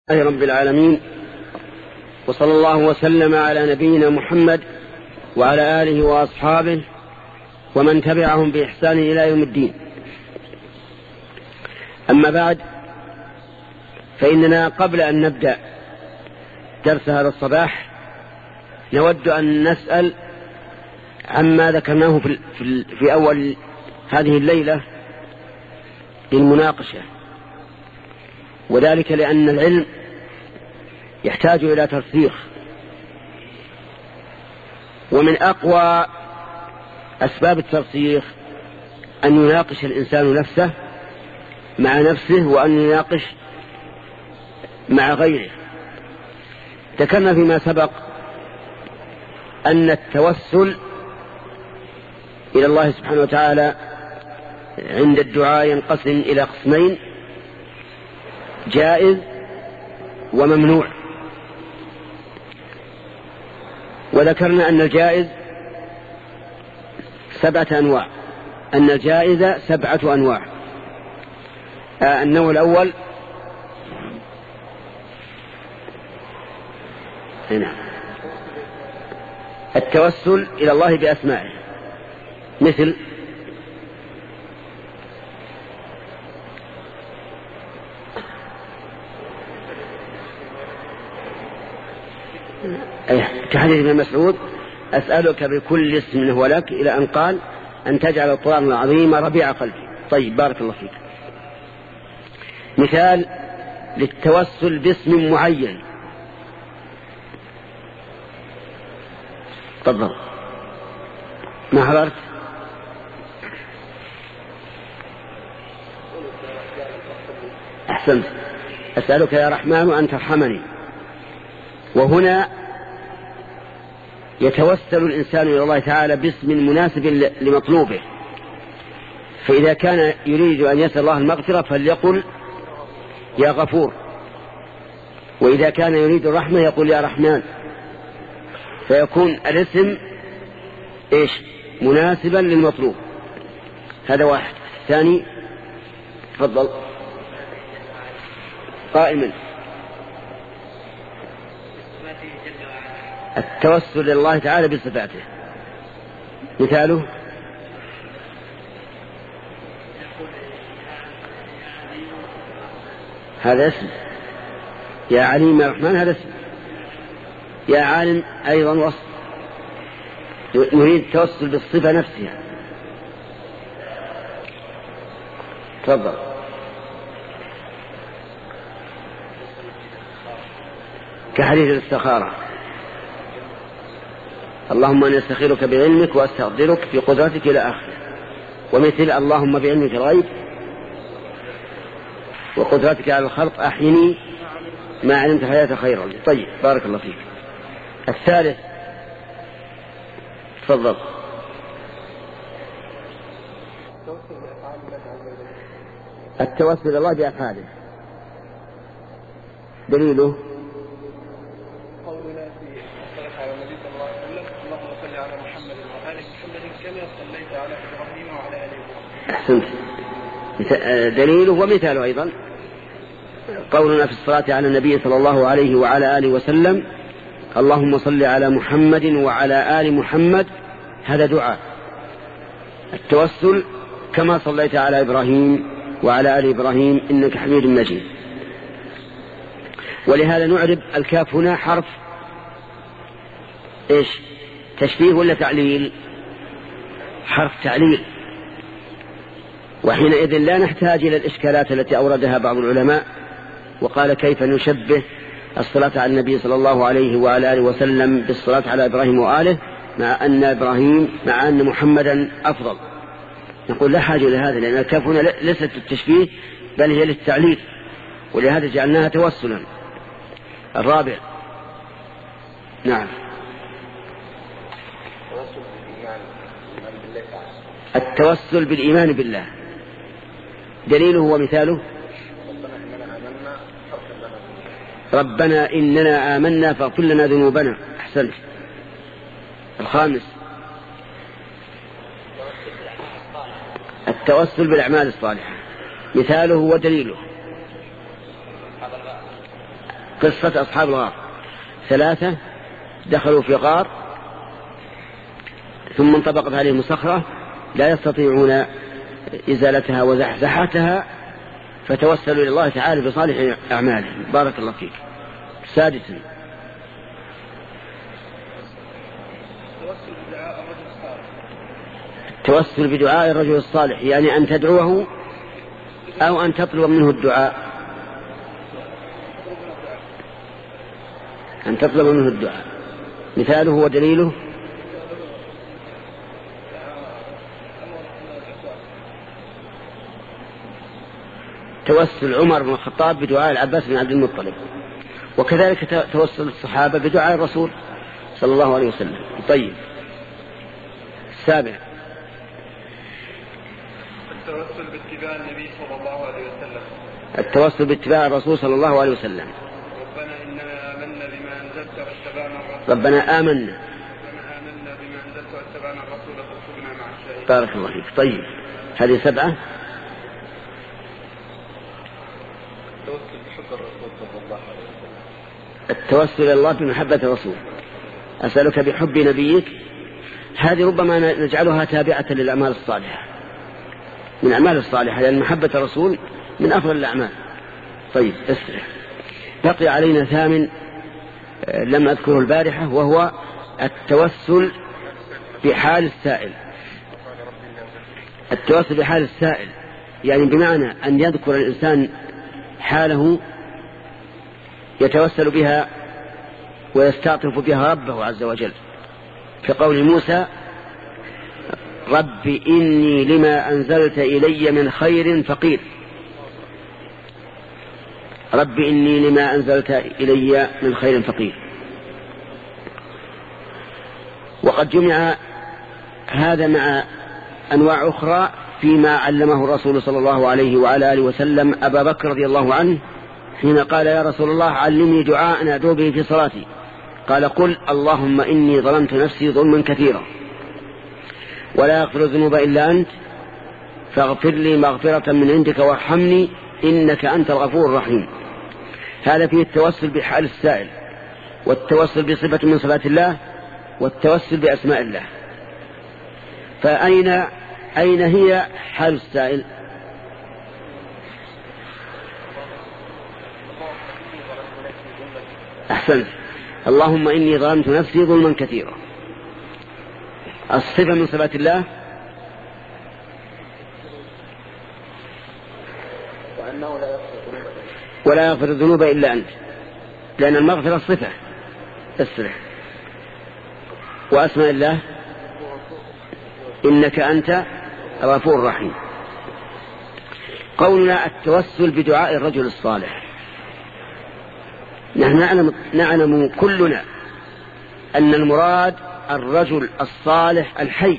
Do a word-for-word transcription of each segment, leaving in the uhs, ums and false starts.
لله رب العالمين، وصلى الله وسلم على نبينا محمد وعلى آله وأصحابه ومن تبعهم بإحسان إلى يوم الدين. أما بعد، فإننا قبل أن نبدأ درس هذا الصباح نود أن نسأل عما ذكرناه في, في, في أول هذه الليلة للمناقشة، وذلك لأن العلم يحتاج إلى ترسيخ، ومن أقوى أسباب الترسيخ أن يناقش الإنسان نفسه مع نفسه، وأن يناقش مع غيره. ذكرنا فيما سبق أن التوسل إلى الله سبحانه وتعالى عند الدعاء ينقسم إلى قسمين: جائز وممنوع. وذكرنا أن الجائز سبعة أنواع، أن الجائز سبعة أنواع. آه النوع الأول هنا التوسل إلى الله بأسمائه، مثل كحديث ابن مسعود: أسألك بكل اسم هو لك، إلى أن قال: أن تجعل القرآن العظيم ربيع قلبي. طيب، بارك الله فيك. مثال للتوسل باسم معين: تفضل. ما حضرت؟ أحسنت. أسألك يا رحمن أن ترحمني. وهنا يتوسل الإنسان إلى الله تعالى باسم مناسب لمطلوبه، فإذا كان يريد أن يسأل الله المغفرة فليقل يا غفور، وإذا كان يريد الرحمة يقول يا رحمن، فيكون الاسم إيش؟ مناسبا للمطلوب. هذا واحد. ثاني، تفضل. قائما. التوسل إلى الله تعالى بصفاته، مثاله: هذا اسم. يا عليم يا رحمن، هذا اسم. يا عالم أيضا وصف. نريد التوسل بالصفة نفسها. تفضل. كحديث الاستخارة: اللهم أنا أستخيرك بعلمك وأستقدرك في قدرتك إلى آخره. ومثل: اللهم بعلمك الغيب وقدرتك على الخلق أحيني ما علمت حياة خيرا. طيب، بارك الله فيك. الثالث، تفضل. التوسل إلى الله بأفعاله، دليله قولنا في الصلاة على النبي صلى الله عليه وسلم: اللهم صل على محمد وآل محمد كما صليت على إبراهيم وعلى آل إبراهيم. أحسنت. دليله ومثاله أيضا قولنا في الصلاة على النبي صلى الله عليه وعلى آله وسلم: اللهم صل على محمد وعلى آل محمد. هذا دعاء. التوسل: كما صليت على إبراهيم وعلى آل إبراهيم إنك حميد مجيد. ولهذا نعرب الكاف هنا حرف إيش؟ تشبيه ولا تعليل؟ حرف تعليل. وحينئذ لا نحتاج إلى الإشكالات التي أوردها بعض العلماء وقال: كيف نشبه الصلاة على النبي صلى الله عليه وعلى آله وسلم بالصلاة على إبراهيم وآله مع أن إبراهيم مع أن محمدا أفضل؟ نقول لا حاجة إلى هذا، لأن الكاف هنا ليست للتشبيه بل هي للتعليل، ولهذا جعلناها توسلا. الرابع، نعم، التوسل بالإيمان بالله، دليله ومثاله: ربنا إننا آمنا فاغفر لنا ذنوبنا. أحسنت. الخامس، التوسل بالأعمال الصالحة، مثاله ودليله: قصة أصحاب الغار. ثلاثة دخلوا في غار ثم انطبقت عليهم صخرة لا يستطيعون إزالتها وزحزحتها فتوسلوا إلى الله تعالى بصالح أعمالهم. بارك الله فيك. سادسا التوسل بدعاء الرجل الصالح، يعني أن تدعوه أو أن تطلب منه الدعاء، أن تطلب منه الدعاء. مثاله ودليله توسل عمر بن الخطاب بدعاء العباس بن عبد المطلب، وكذلك توسل الصحابة بدعاء الرسول صلى الله عليه وسلم. طيب السابع التوسل باتباع النبي صلى الله عليه وسلم. التوسل باتباع الرسول صلى الله عليه وسلم. ربنا إننا آمنا بما أنزلت واتبعنا الرسول. ربنا آمنا ربنا آمنا بما أنزلت واتبعنا الرسول فاكتبنا مع الشاهدين. بارك الله فيك. طيب هذه سبعة. التوسل بحب الرسول صلى الله عليه وسلم. التوسل إلى الله بمحبة الرسول. أسألك بحب نبيك، هذه ربما نجعلها تابعة للأعمال الصالحة، من أعمال الصالحة، لأن محبة الرسول من أفضل الأعمال. طيب اسرع. بقي علينا ثامن لم أذكره البارحة، وهو التوسل بحال السائل. التوسل بحال السائل يعني بمعنى أن يذكر الإنسان حاله يتوسل بها ويستعطف بها ربه عز وجل، كقول موسى رب إني لما أنزلت إلي من خير فقير. رب إني لما أنزلت إلي من خير فقير. وقد جمع هذا مع أنواع أخرى فيما علمه الرسول صلى الله عليه وعلى آله وسلم أبا بكر رضي الله عنه حين قال يا رسول الله علمني دعاء أدعو به في صلاتي، قال قل اللهم إني ظلمت نفسي ظلما كثيرا ولا يغفر الذنوب إلا أنت فاغفر لي مغفرة من عندك وارحمني إنك أنت الغفور الرحيم. هذا فيه التوسل بحال السائل، والتوسل بصفة من صفات الله، والتوسل بأسماء الله. فأين أين هي حال السائل؟ أحسنت. اللهم إني ظلمت نفسي ظلما كثيرا. الصفة من صفات الله ولا يغفر الذنوب إلا أنت، لأن المغفرة صفة اسرع. وأسماء الله إنك أنت غفور رحيم. قولنا التوسل بدعاء الرجل الصالح، نحن نعلم, نعلم كلنا أن المراد الرجل الصالح الحي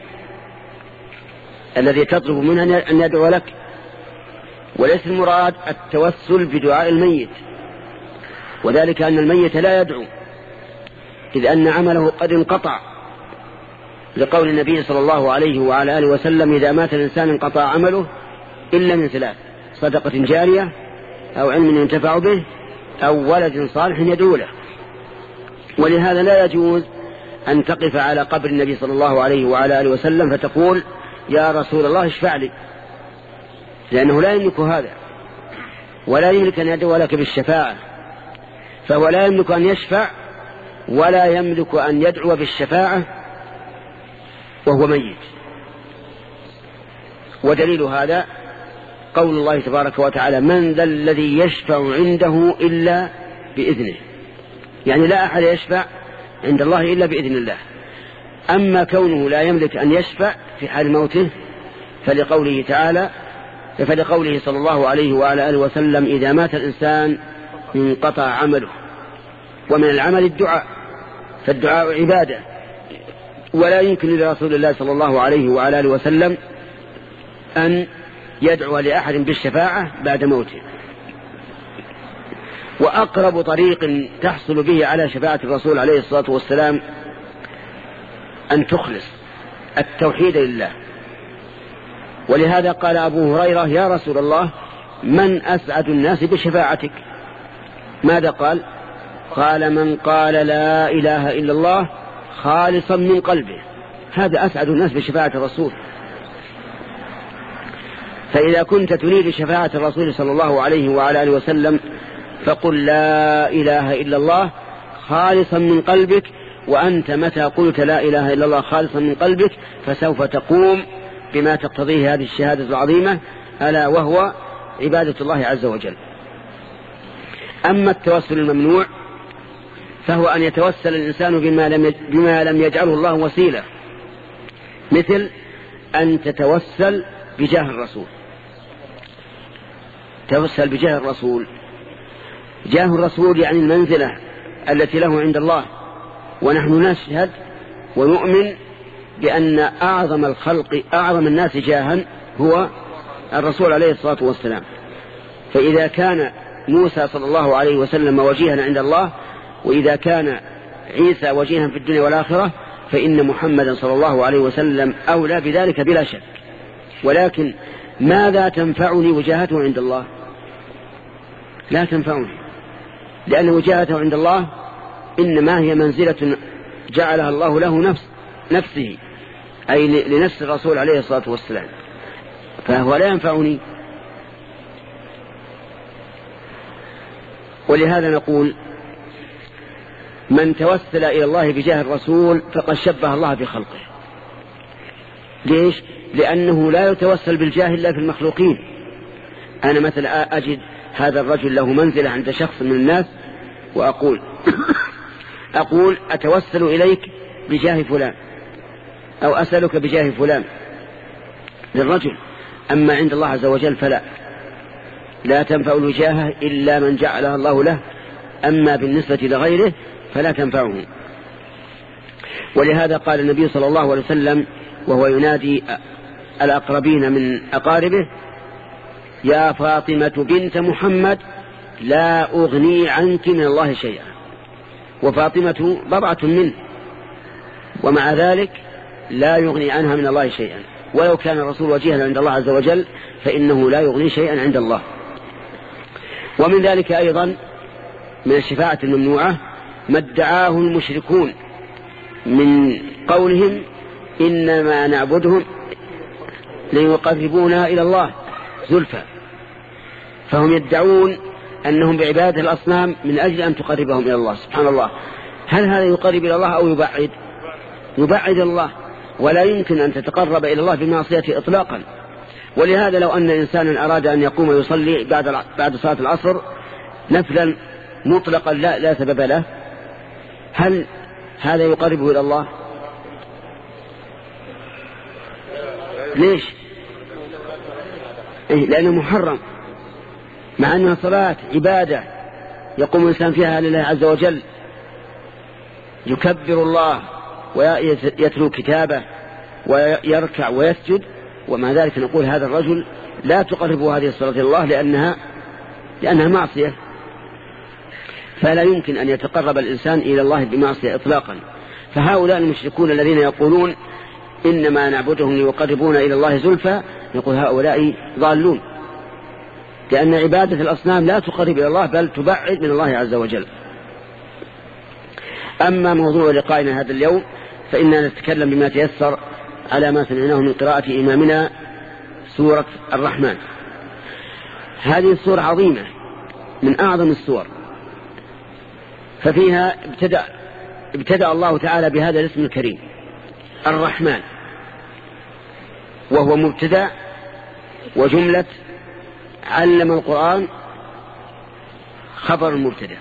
الذي تطلب منه أن يدعو لك، وليس المراد التوسل بدعاء الميت، وذلك أن الميت لا يدعو إذ أن عمله قد انقطع، لقول النبي صلى الله عليه وعلى آله وسلم إذا مات الإنسان انقطع عمله إلا من ثلاث: صدقة جارية أو علم ينتفع به أو ولد صالح يدعو له. ولهذا لا يجوز أن تقف على قبر النبي صلى الله عليه وعلى آله وسلم فتقول يا رسول الله اشفع لي، لأنه لا يملك هذا، ولا يملك أن يدعو لك بالشفاعة، فهو لا يملك أن يشفع ولا يملك أن يدعو بالشفاعة وهو ميت. ودليل هذا قول الله تبارك وتعالى من ذا الذي يشفع عنده إلا بإذنه، يعني لا أحد يشفع عند الله إلا بإذن الله. أما كونه لا يملك أن يشفع في حال موته فلقوله تعالى فلقوله صلى الله عليه وعلى آله وسلم إذا مات الإنسان انقطع عمله. ومن العمل الدعاء، فالدعاء عبادة، ولا يمكن لرسول الله صلى الله عليه وعلى آله وسلم أن يدعو لأحد بالشفاعة بعد موته. وأقرب طريق تحصل به على شفاعة الرسول عليه الصلاة والسلام أن تخلص التوحيد لله. ولهذا قال أبو هريرة يا رسول الله من أسعد الناس بشفاعتك؟ ماذا قال؟ قال من قال لا إله إلا الله خالصا من قلبه، هذا أسعد الناس بشفاعة الرسول. فإذا كنت تريد شفاعة الرسول صلى الله عليه وعلى آله وسلم فقل لا إله إلا الله خالصا من قلبك، وأنت متى قلت لا إله إلا الله خالصا من قلبك فسوف تقوم بما تقتضيه هذه الشهادة العظيمة، ألا وهو عبادة الله عز وجل. أما التوسل الممنوع فهو أن يتوسل الإنسان بما لم بما لم يجعله الله وسيلة، مثل أن تتوسل بجاه الرسول. توسل بجاه الرسول، جاه الرسول يعني المنزلة التي له عند الله، ونحن نشهد ونؤمن بأن أعظم الخلق أعظم الناس جاها هو الرسول عليه الصلاة والسلام. فإذا كان موسى صلى الله عليه وسلم وجيها عند الله، وإذا كان عيسى وجيها في الدنيا والآخرة، فإن محمدا صلى الله عليه وسلم أولى بذلك بلا شك. ولكن ماذا تنفعني وجاهته عند الله؟ لا تنفعني، لأن وجاهته عند الله إنما هي منزلة جعلها الله له نفس نفسه، أي لنفس الرسول عليه الصلاة والسلام، فهو لا ينفعني. ولهذا نقول من توسل إلى الله بجاه الرسول فقد شبه الله في خلقه. ليش؟ لأنه لا يتوسل بالجاه إلا في المخلوقين. أنا مثلا أجد هذا الرجل له منزلة عند شخص من الناس وأقول أقول أتوسل إليك بجاه فلان، أو أسألك بجاه فلان للرجل. أما عند الله عز وجل فلا، لا تنفع الوجاهة إلا من جعلها الله له، أما بالنسبة لغيره فلا تنفعه. ولهذا قال النبي صلى الله عليه وسلم وهو ينادي الأقربين من أقاربه: يا فاطمة بنت محمد لا أغني عنك من الله شيئا. وفاطمة بضعة منه، ومع ذلك لا يغني عنها من الله شيئا، ولو كان الرسول وجيها عند الله عز وجل فإنه لا يغني شيئا عند الله. ومن ذلك أيضا من الشفاعة الممنوعة ما ادعاه المشركون من قولهم إنما نعبدهم ليقربونا إلى الله زلفى، فهم يدعون أنهم بعبادة الأصنام من أجل أن تقربهم إلى الله. سبحان الله، هل هذا يقرب إلى الله أو يبعد؟ يبعد الله، ولا يمكن أن تتقرب إلى الله بمعصيته إطلاقا. ولهذا لو أن إنسانا أراد أن يقوم يصلي بعد بعد صلاة العصر نفلا مطلقا لا, لا سبب له، هل هذا يقربه إلى الله؟ ليش؟ إيه؟ لأنه محرم، مع أنها صلاة عبادة يقوم الإنسان فيها لله عز وجل، يكبر الله ويتلو كتابه ويركع ويسجد، ومع ذلك نقول هذا الرجل لا تقربه هذه الصلاة إلى الله لأنها لأنها معصية. فلا يمكن أن يتقرب الإنسان إلى الله بمعصية إطلاقا. فهؤلاء المشركون الذين يقولون إنما نعبدهم ليقربونا إلى الله زلفى، يقول هؤلاء ضالون، لأن عبادة الأصنام لا تقرب إلى الله بل تبعد من الله عز وجل. أما موضوع لقائنا هذا اليوم فإننا نتكلم بما تيسر على ما سمعناه من قراءة إمامنا سورة الرحمن. هذه السورة عظيمة من أعظم السور، ففيها ابتدأ, ابتدأ الله تعالى بهذا الاسم الكريم الرحمن، وهو مبتدأ وجملة علم القرآن خبر المبتدأ.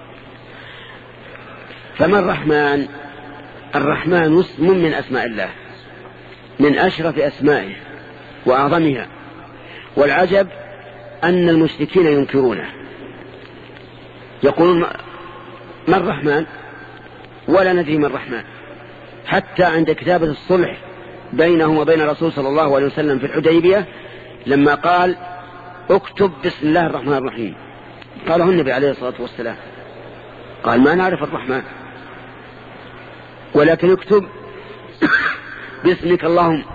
فما الرحمن؟ الرحمن اسم من أسماء الله، من أشرف أسمائه وأعظمها، والعجب أن المشركين ينكرونه، يقولون ما الرحمن ولا ندري ما الرحمن. حتى عند كتابة الصلح بينهم وبين الرسول صلى الله عليه وسلم في الحديبية لما قال اكتب بسم الله الرحمن الرحيم، قاله النبي عليه الصلاة والسلام، قال ما نعرف الرحمن، ولكن اكتب باسمك اللهم.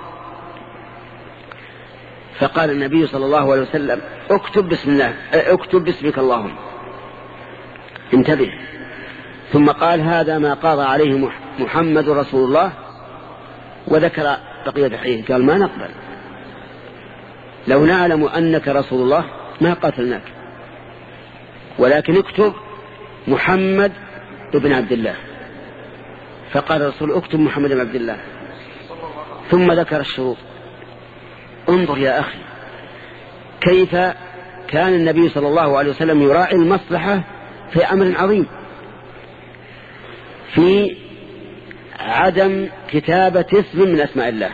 فقال النبي صلى الله عليه وسلم اكتب بسم الله اكتب باسمك اللهم. انتبه، ثم قال هذا ما قضى عليه محمد رسول الله، وذكر بقية الحديث. قال ما نقبل، لو نعلم أنك رسول الله ما قاتلناك، ولكن اكتب محمد ابن عبد الله. فقال الرسول اكتب محمد بن عبد الله، ثم ذكر الشروط. انظر يا أخي كيف كان النبي صلى الله عليه وسلم يراعي المصلحة في أمر عظيم، في عدم كتابة اسم من أسماء الله،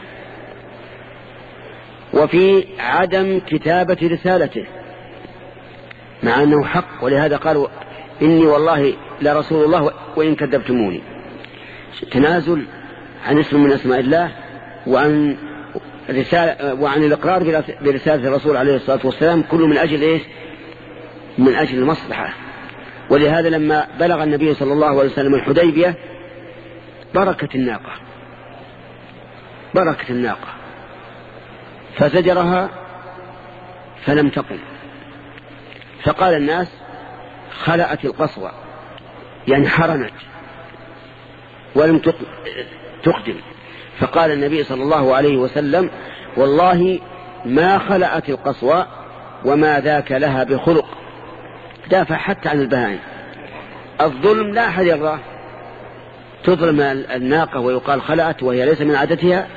وفي عدم كتابة رسالته، مع أنه حق. ولهذا قالوا إني والله لرسول الله وإن كذبتموني. تنازل عن اسم من أسماء الله وعن رسالة وعن الإقرار برسالة الرسول عليه الصلاة والسلام، كله من أجل إيش؟ من أجل المصلحة. ولهذا لما بلغ النبي صلى الله عليه وسلم الحديبية بركت الناقة بركت الناقة فزجرها فلم تقم، فقال الناس خلأت القصوى، يعني حرنت ولم تقدم. فقال النبي صلى الله عليه وسلم والله ما خلأت القصوى وما ذاك لها بخلق. دافع حتى عن البهائم. الظلم لا أحد يرضاه، تظلم الناقة ويقال خلأت وهي ليس من عادتها،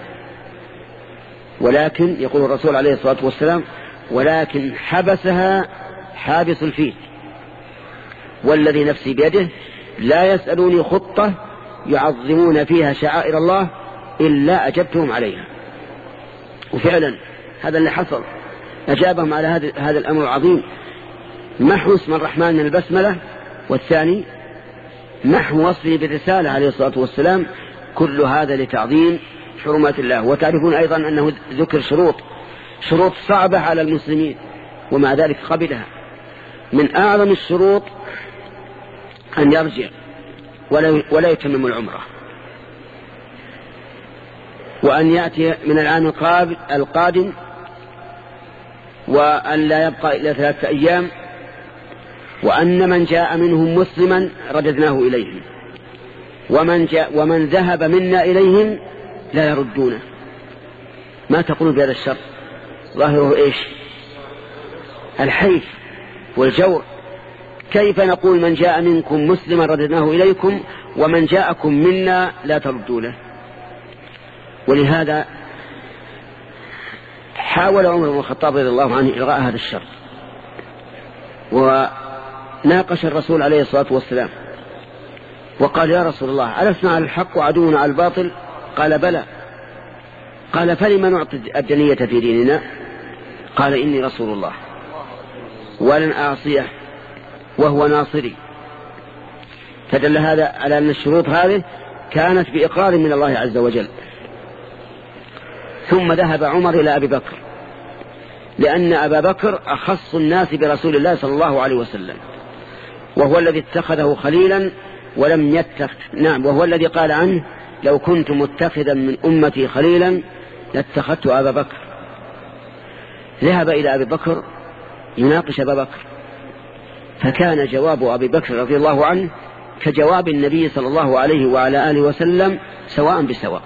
ولكن يقول الرسول عليه الصلاة والسلام ولكن حبسها حابس الفيل، والذي نفسي بيده لا يسألوني خطة يعظمون فيها شعائر الله إلا أجبتهم عليها. وفعلا هذا اللي حصل، أجابهم على هذا الأمر العظيم، محو اسم الرحمن من البسملة، والثاني محو وصفه بالرسالة عليه الصلاة والسلام. كل هذا لتعظيم حرمات الله. وتعرفون أيضا أنه ذكر شروط شروط صعبة على المسلمين، ومع ذلك قبلها. من أعظم الشروط أن يرجع ولا يتمم العمرة، وأن يأتي من العام القادم، وأن لا يبقى إلا ثلاثة أيام، وأن من جاء منهم مسلما رددناه إليهم، ومن, جاء ومن ذهب منا إليهم لا يردونه. ما تقول بهذا الشر؟ ظاهره إيش؟ الحيف والجور. كيف نقول من جاء منكم مسلما رددناه إليكم ومن جاءكم منا لا تردونه؟ ولهذا حاول عمر بن الخطاب رضي الله عنه إلغاء هذا الشر، وناقش الرسول عليه الصلاة والسلام وقال يا رسول الله ألسنا على الحق وعدونا على الباطل؟ قال بلى. قال فلم نعطي الدنية في ديننا؟ قال إني رسول الله ولن أعصيه وهو ناصري. فدل هذا على أن الشروط هذه كانت بإقرار من الله عز وجل. ثم ذهب عمر إلى أبي بكر، لأن أبا بكر أخص الناس برسول الله صلى الله عليه وسلم، وهو الذي اتخذه خليلا ولم يتخذ نعم وهو الذي قال عنه لو كنت متخذا من أمتي خليلا لاتخذت أبا بكر. ذهب إلى أبي بكر يناقش أبا بكر، فكان جواب أبي بكر رضي الله عنه كجواب النبي صلى الله عليه وعلى آله وسلم سواء بسواء.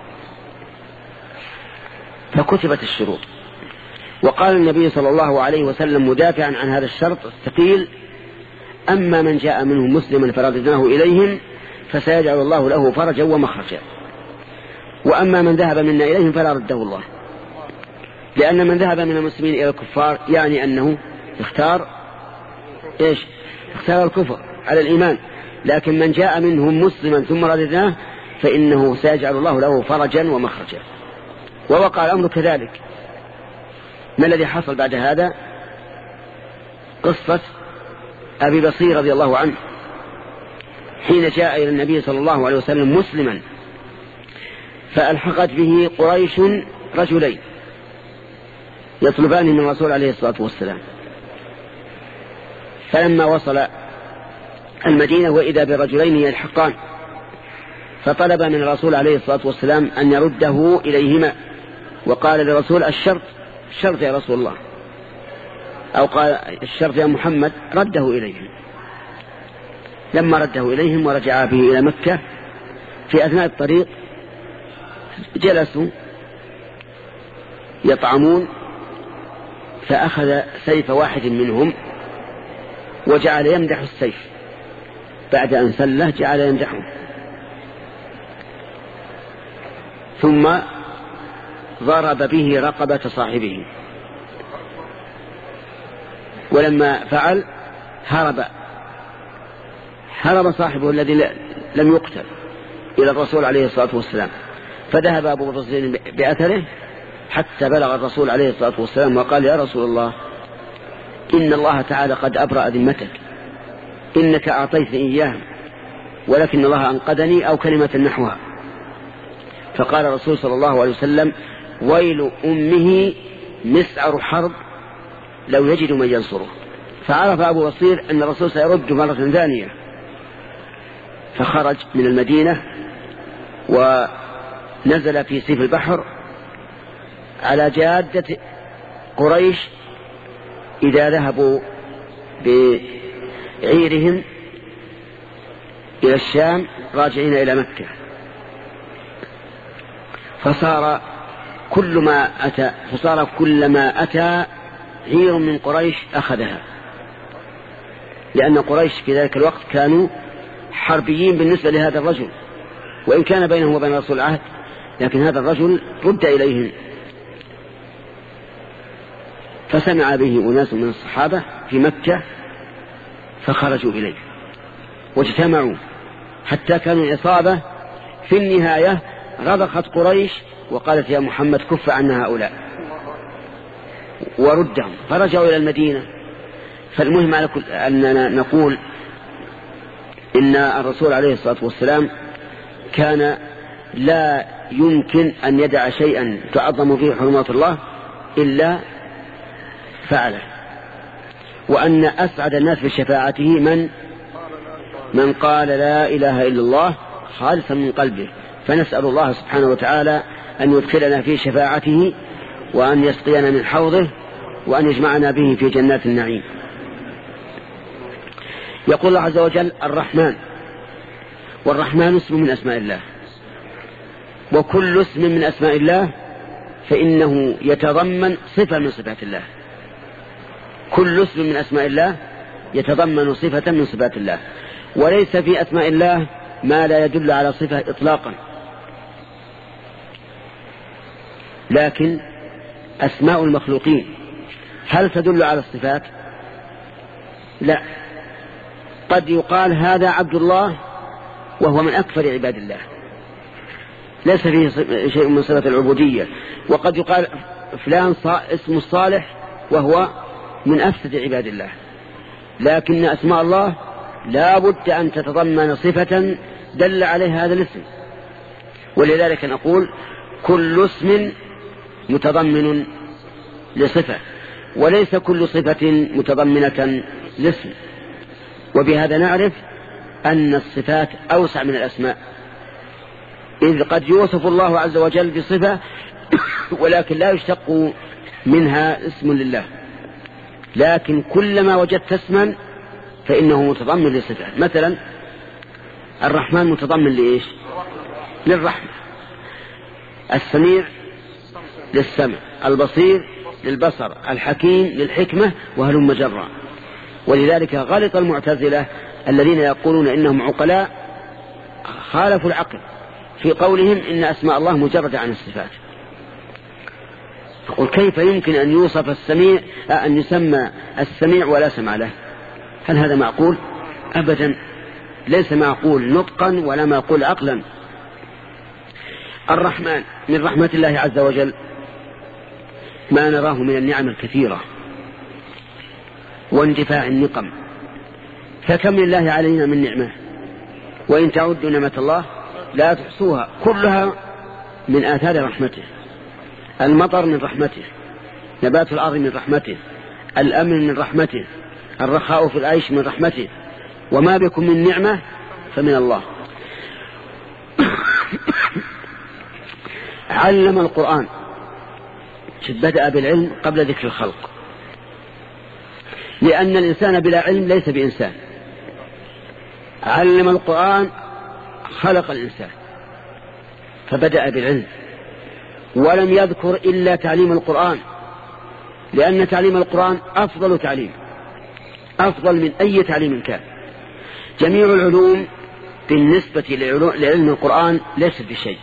فكتبت الشروط، وقال النبي صلى الله عليه وسلم مدافعا عن هذا الشرط الثقيل أما من جاء منهم مسلما فرددناه إليهم فسيجعل الله له فرجا ومخرجا، وأما من ذهب منا إليهم فلا رده الله. لأن من ذهب من المسلمين إلى الكفار يعني أنه اختار إيش؟ اختار الكفر على الإيمان. لكن من جاء منهم مسلما ثم رددناه فإنه سيجعل الله له فرجا ومخرجا. ووقع الأمر كذلك. ما الذي حصل بعد هذا؟ قصة أبي بصير رضي الله عنه حين جاء إلى النبي صلى الله عليه وسلم مسلما، فألحقت به قريش رجلين يطلبان من الرسول عليه الصلاة والسلام. فلما وصل المدينة وإذا برجلين يلحقان، فطلب من الرسول عليه الصلاة والسلام أن يرده إليهما، وقال للرسول الشرط الشرط يا رسول الله، أو قال الشرط يا محمد رده إليهم. لما رده إليهم ورجع به إلى مكة في أثناء الطريق جلسوا يطعمون، فأخذ سيف واحد منهم وجعل يمدح السيف، بعد أن سله جعل يمدحه، ثم ضرب به رقبة صاحبه، ولما فعل هرب هرب صاحبه الذي لم يقتل إلى الرسول عليه الصلاة والسلام، فذهب أبو بصير بأثره حتى بلغ الرسول عليه الصلاة والسلام وقال: يا رسول الله، إن الله تعالى قد أبرأ ذمتك، إنك أعطيتني إياه ولكن الله أنقذني، أو كلمة نحوها. فقال الرسول صلى الله عليه وسلم: ويل أمه مسعر حرب لو يجد من ينصره. فعرف أبو بصير أن الرسول سيرد مرة ثانية، فخرج من المدينة ونزل في سيف البحر على جادة قريش إذا ذهبوا بعيرهم إلى الشام راجعين إلى مكة. فصار كل ما أتى فصار كل ما أتى عير من قريش أخذها، لأن قريش في ذلك الوقت كانوا حربيين بالنسبة لهذا الرجل، وإن كان بينه وبين رسول العهد، لكن هذا الرجل رد إليهم. فسمع به أناس من الصحابة في مكة فخرجوا إليه واجتمعوا حتى كانوا إصابة. في النهاية رضخت قريش وقالت: يا محمد كف عنا هؤلاء وردهم، فرجعوا إلى المدينة. فالمهم على كل أننا نقول إن الرسول عليه الصلاة والسلام كان لا يمكن أن يدع شيئا تعظم فيه حرمات الله إلا فعله، وأن أسعد الناس بشفاعته من من قال لا إله إلا الله خالصا من قلبه. فنسأل الله سبحانه وتعالى أن يدخلنا في شفاعته، وأن يسقينا من حوضه، وأن يجمعنا به في جنات النعيم. يقول الله عز وجل: الرحمن، والرحمن اسم من أسماء الله، وكل اسم من أسماء الله فإنه يتضمن صفة من صفات الله. كل اسم من أسماء الله يتضمن صفة من صفات الله، وليس في أسماء الله ما لا يدل على صفة إطلاقا. لكن أسماء المخلوقين هل تدل على الصفات؟ لا. قد يقال هذا عبد الله وهو من أكثر عباد الله، ليس فيه شيء من صفة العبودية. وقد يقال فلان اسم الصالح وهو من أفسد عباد الله. لكن أسماء الله لا بد أن تتضمن صفة دل عليها هذا الاسم. ولذلك نقول كل اسم متضمن لصفة، وليس كل صفة متضمنة لاسم. وبهذا نعرف أن الصفات أوسع من الأسماء، إذ قد يوصف الله عز وجل بصفة ولكن لا يشتق منها اسم لله، لكن كلما وجدت اسما فإنه متضمن لصفة. مثلا الرحمن متضمن لإيش؟ للرحمة. السميع للسمع، البصير للبصر، الحكيم للحكمة، وهلم جرا. ولذلك غلط المعتزلة الذين يقولون إنهم عقلاء، خالفوا العقل في قولهم إن أسماء الله مجردة عن الصفات. يقول كيف يمكن أن يوصف السميع أن يسمى السميع ولا سمع له؟ هل هذا معقول؟ أبدا، ليس معقول نطقا ولا معقول عقلا. الرحمن من رحمة الله عز وجل ما نراه من النعم الكثيرة واندفاع النقم، فكم لله علينا من نعمة، وإن تعدوا نعمة الله لا تحصوها، كلها من آثار رحمته. المطر من رحمته، نبات الأرض من رحمته، الأمن من رحمته، الرخاء في العيش من رحمته، وما بكم من نعمة فمن الله. علم القرآن، بدأ بالعلم قبل ذكر الخلق، لأن الإنسان بلا علم ليس بإنسان. علم القرآن خلق الإنسان فبدأ بالعلم، ولم يذكر إلا تعليم القرآن، لأن تعليم القرآن أفضل تعليم، أفضل من أي تعليم كان. جميع العلوم بالنسبة لعلم القرآن ليست بشيء،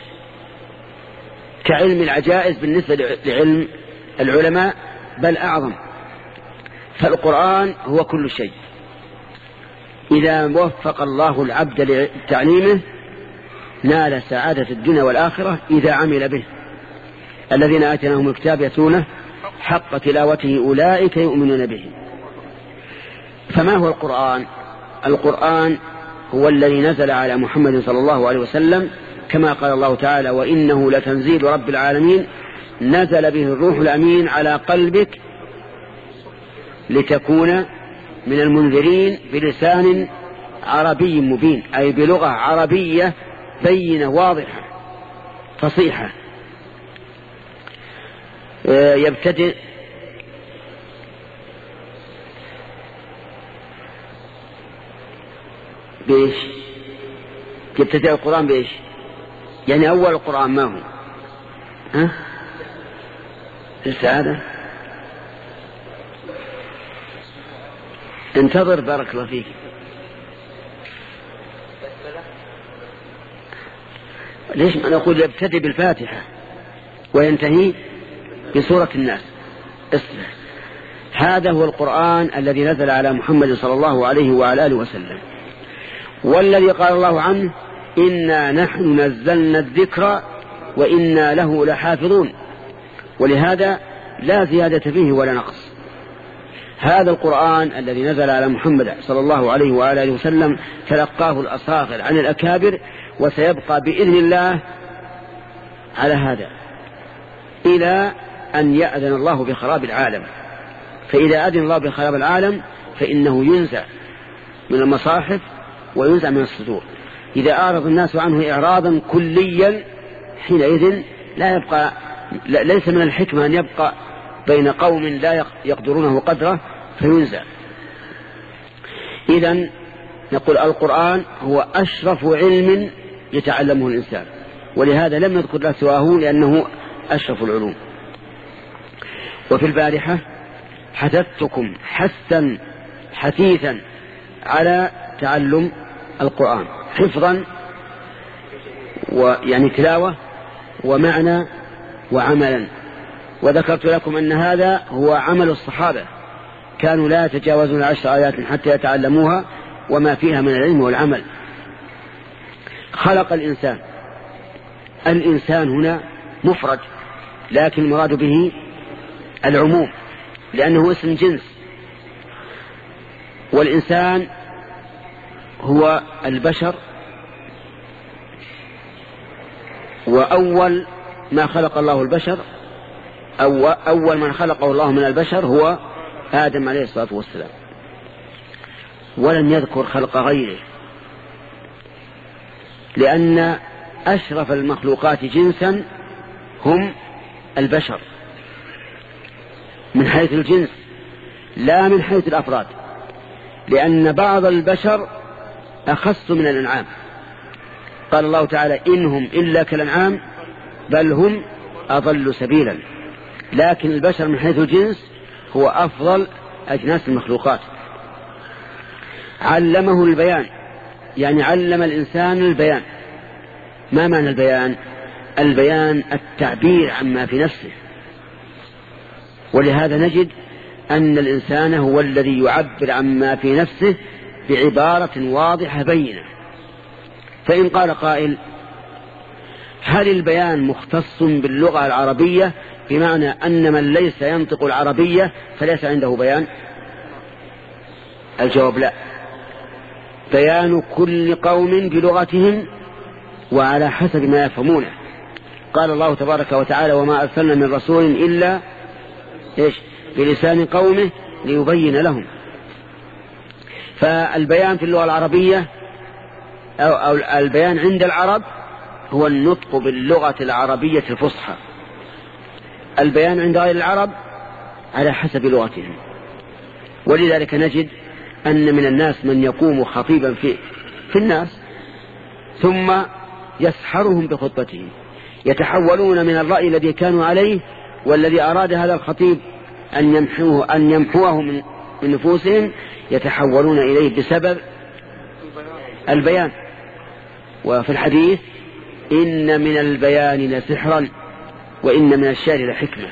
كعلم العجائز بالنسبة لعلم العلماء بل أعظم. فالقرآن هو كل شيء. إذا وفق الله العبد لتعليمه نال سعادة الدنيا والآخرة إذا عمل به. الذين آتيناهم الكتاب يتلونه حق تلاوته أولئك يؤمنون به. فما هو القرآن؟ القرآن هو الذي نزل على محمد صلى الله عليه وسلم، كما قال الله تعالى: وإنه لتنزيل رب العالمين نزل به الروح الأمين على قلبك لتكون من المنذرين بلسان عربي مبين، أي بلغة عربية بينة واضحة فصيحة. يبتدئ بإيش؟ يبتدئ القرآن بإيش؟ يعني أول القرآن ما هو؟ ها؟ السعادة. انتظر بارك الله فيك. ليش ما نقول يبتدئ بالفاتحة وينتهي بسورة الناس؟ اسمع، هذا هو القرآن الذي نزل على محمد صلى الله عليه وعلى آله وسلم، والذي قال الله عنه: إنا نحن نزلنا الذكر وإنا له لحافظون. ولهذا لا زيادة فيه ولا نقص. هذا القرآن الذي نزل على محمد صلى الله عليه وعلى آله وسلم تلقاه الأصاغر عن الأكابر، وسيبقى بإذن الله على هذا إلى أن يأذن الله بخراب العالم. فإذا أذن الله بخراب العالم فإنه ينزع من المصاحف وينزع من الصدور. إذا أعرض الناس عنه إعراضا كليا حينئذ لا يبقى، ليس من الحكمة أن يبقى بين قوم لا يقدرونه قدره فينزع. إذن نقول القرآن هو أشرف علم يتعلمه الإنسان، ولهذا لم نذكر له سواه لأنه أشرف العلوم. وفي البارحة حثثتكم حثا حثيثا على تعلم القرآن حفظا ويعني تلاوة ومعنى وعملا. وذكرت لكم أن هذا هو عمل الصحابة، كانوا لا يتجاوزون عشر آيات حتى يتعلموها وما فيها من العلم والعمل. خلق الإنسان. الإنسان هنا مفرد، لكن المراد به العموم لأنه اسم جنس. والإنسان هو البشر، وأول ما خلق الله البشر أو أول من خلقه الله من البشر هو آدم عليه الصلاة والسلام، ولم يذكر خلق غيره، لأن أشرف المخلوقات جنسا هم البشر من حيث الجنس لا من حيث الأفراد، لأن بعض البشر أخص من الأنعام. قال الله تعالى: إنهم إلا كالأنعام بل هم أضل سبيلا. لكن البشر من حيث الجنس هو أفضل أجناس المخلوقات. علمه البيان، يعني علم الإنسان البيان. ما معنى البيان؟ البيان التعبير عما في نفسه. ولهذا نجد أن الإنسان هو الذي يعبر عما في نفسه بعبارة واضحة بينة. فإن قال قائل: هل البيان مختص باللغة العربية بمعنى أن من ليس ينطق العربية فليس عنده بيان؟ الجواب لا، بيان كل قوم بلغتهم وعلى حسب ما يفهمونه. قال الله تبارك وتعالى: وما أرسلنا من رسول إلا إيش بلسان قومه ليبين لهم. فالبيان في اللغة العربية أو, أو البيان عند العرب هو النطق باللغة العربية الفصحى. البيان عند غير العرب على حسب لغتهم. ولذلك نجد أن من الناس من يقوم خطيبا في في الناس، ثم يسحرهم بخطبته، يتحولون من الرأي الذي كانوا عليه والذي أراد هذا الخطيب أن يمحوه, أن يمحوه من نفوسهم، يتحولون إليه بسبب البيان. وفي الحديث إن من البيان لسحرا وإن من الشعر لحكمة.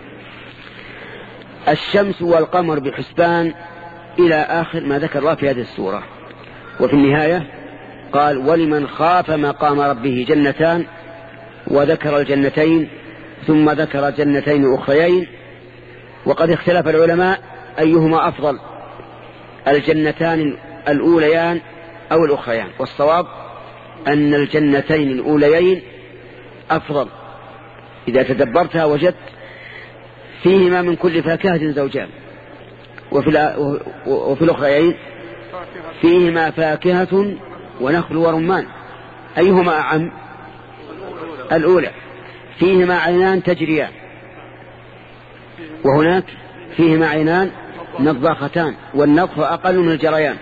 الشمس والقمر بحسبان إلى آخر ما ذكر الله في هذه السورة. وفي النهاية قال ولمن خاف مقام ربه جنتان، وذكر الجنتين ثم ذكر جنتين أخريين. وقد اختلف العلماء أيهما أفضل، الجنتان الأوليان أو الأخريان، والصواب أن الجنتين الأوليين أفضل. إذا تدبرتها وجدت فيهما من كل فاكهة زوجان، وفي, وفي الأخريين فيهما فاكهة ونخل ورمان. أيهما أعم؟ الأولى. فيهما عينان تجريان، وهناك فيهما عينان نضاختان، والنضخ أقل من الجريان.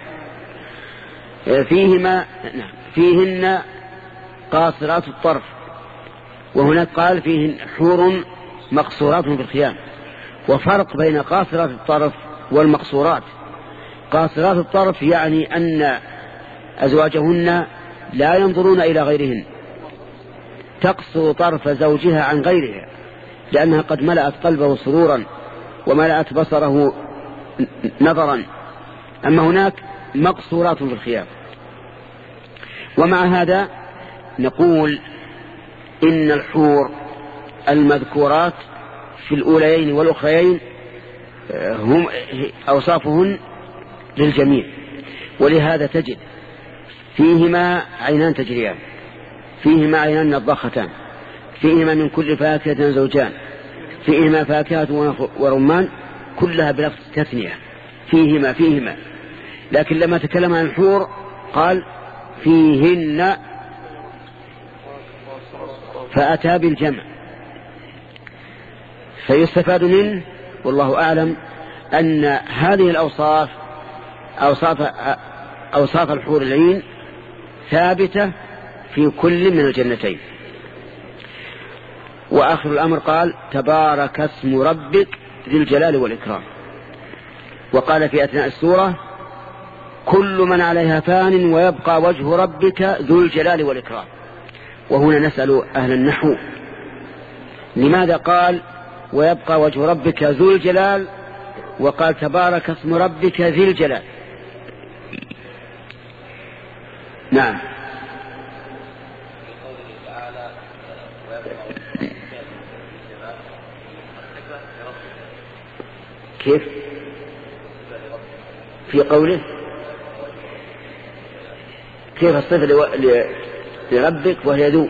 فيهما فيهن قاصرات الطرف، وهناك قال فيهن حور مقصورات في الخيام. وفرق بين قاصرات الطرف والمقصورات. قاصرات الطرف يعني أن أزواجهن لا ينظرون إلى غيرهن، تقصر طرف زوجها عن غيرها لأنها قد ملأت قلبه سرورا وملأت بصره نظرا. أما هناك مقصورات في الخيام. ومع هذا نقول إن الحور المذكورات في الأوليين والأخريين هم أوصافهن للجميع، ولهذا تجد فيهما عينان تجريان، فيهما عينان نضاختان، فيهما من كل فاكهة زوجان، فيهما فاكهة ورمان، كلها بلفظ تثنية، فيهما فيهما. لكن لما تكلم عن الحور قال فيهن، فأتى بالجمع. فيستفاد منه والله أعلم أن هذه الأوصاف أوصاف, أوصاف الحور العين ثابتة في كل من الجنتين. وآخر الأمر قال تبارك اسم ربك ذي الجلال والإكرام. وقال في أثناء السورة كل من عليها فان ويبقى وجه ربك ذو الجلال والإكرام. وهنا نسأل أهل النحو لماذا قال ويبقى وجه ربك ذو الجلال وقال تبارك اسم ربك ذي الجلال؟ نعم. كيف في قوله كيف الصفة لربك وهي ذو،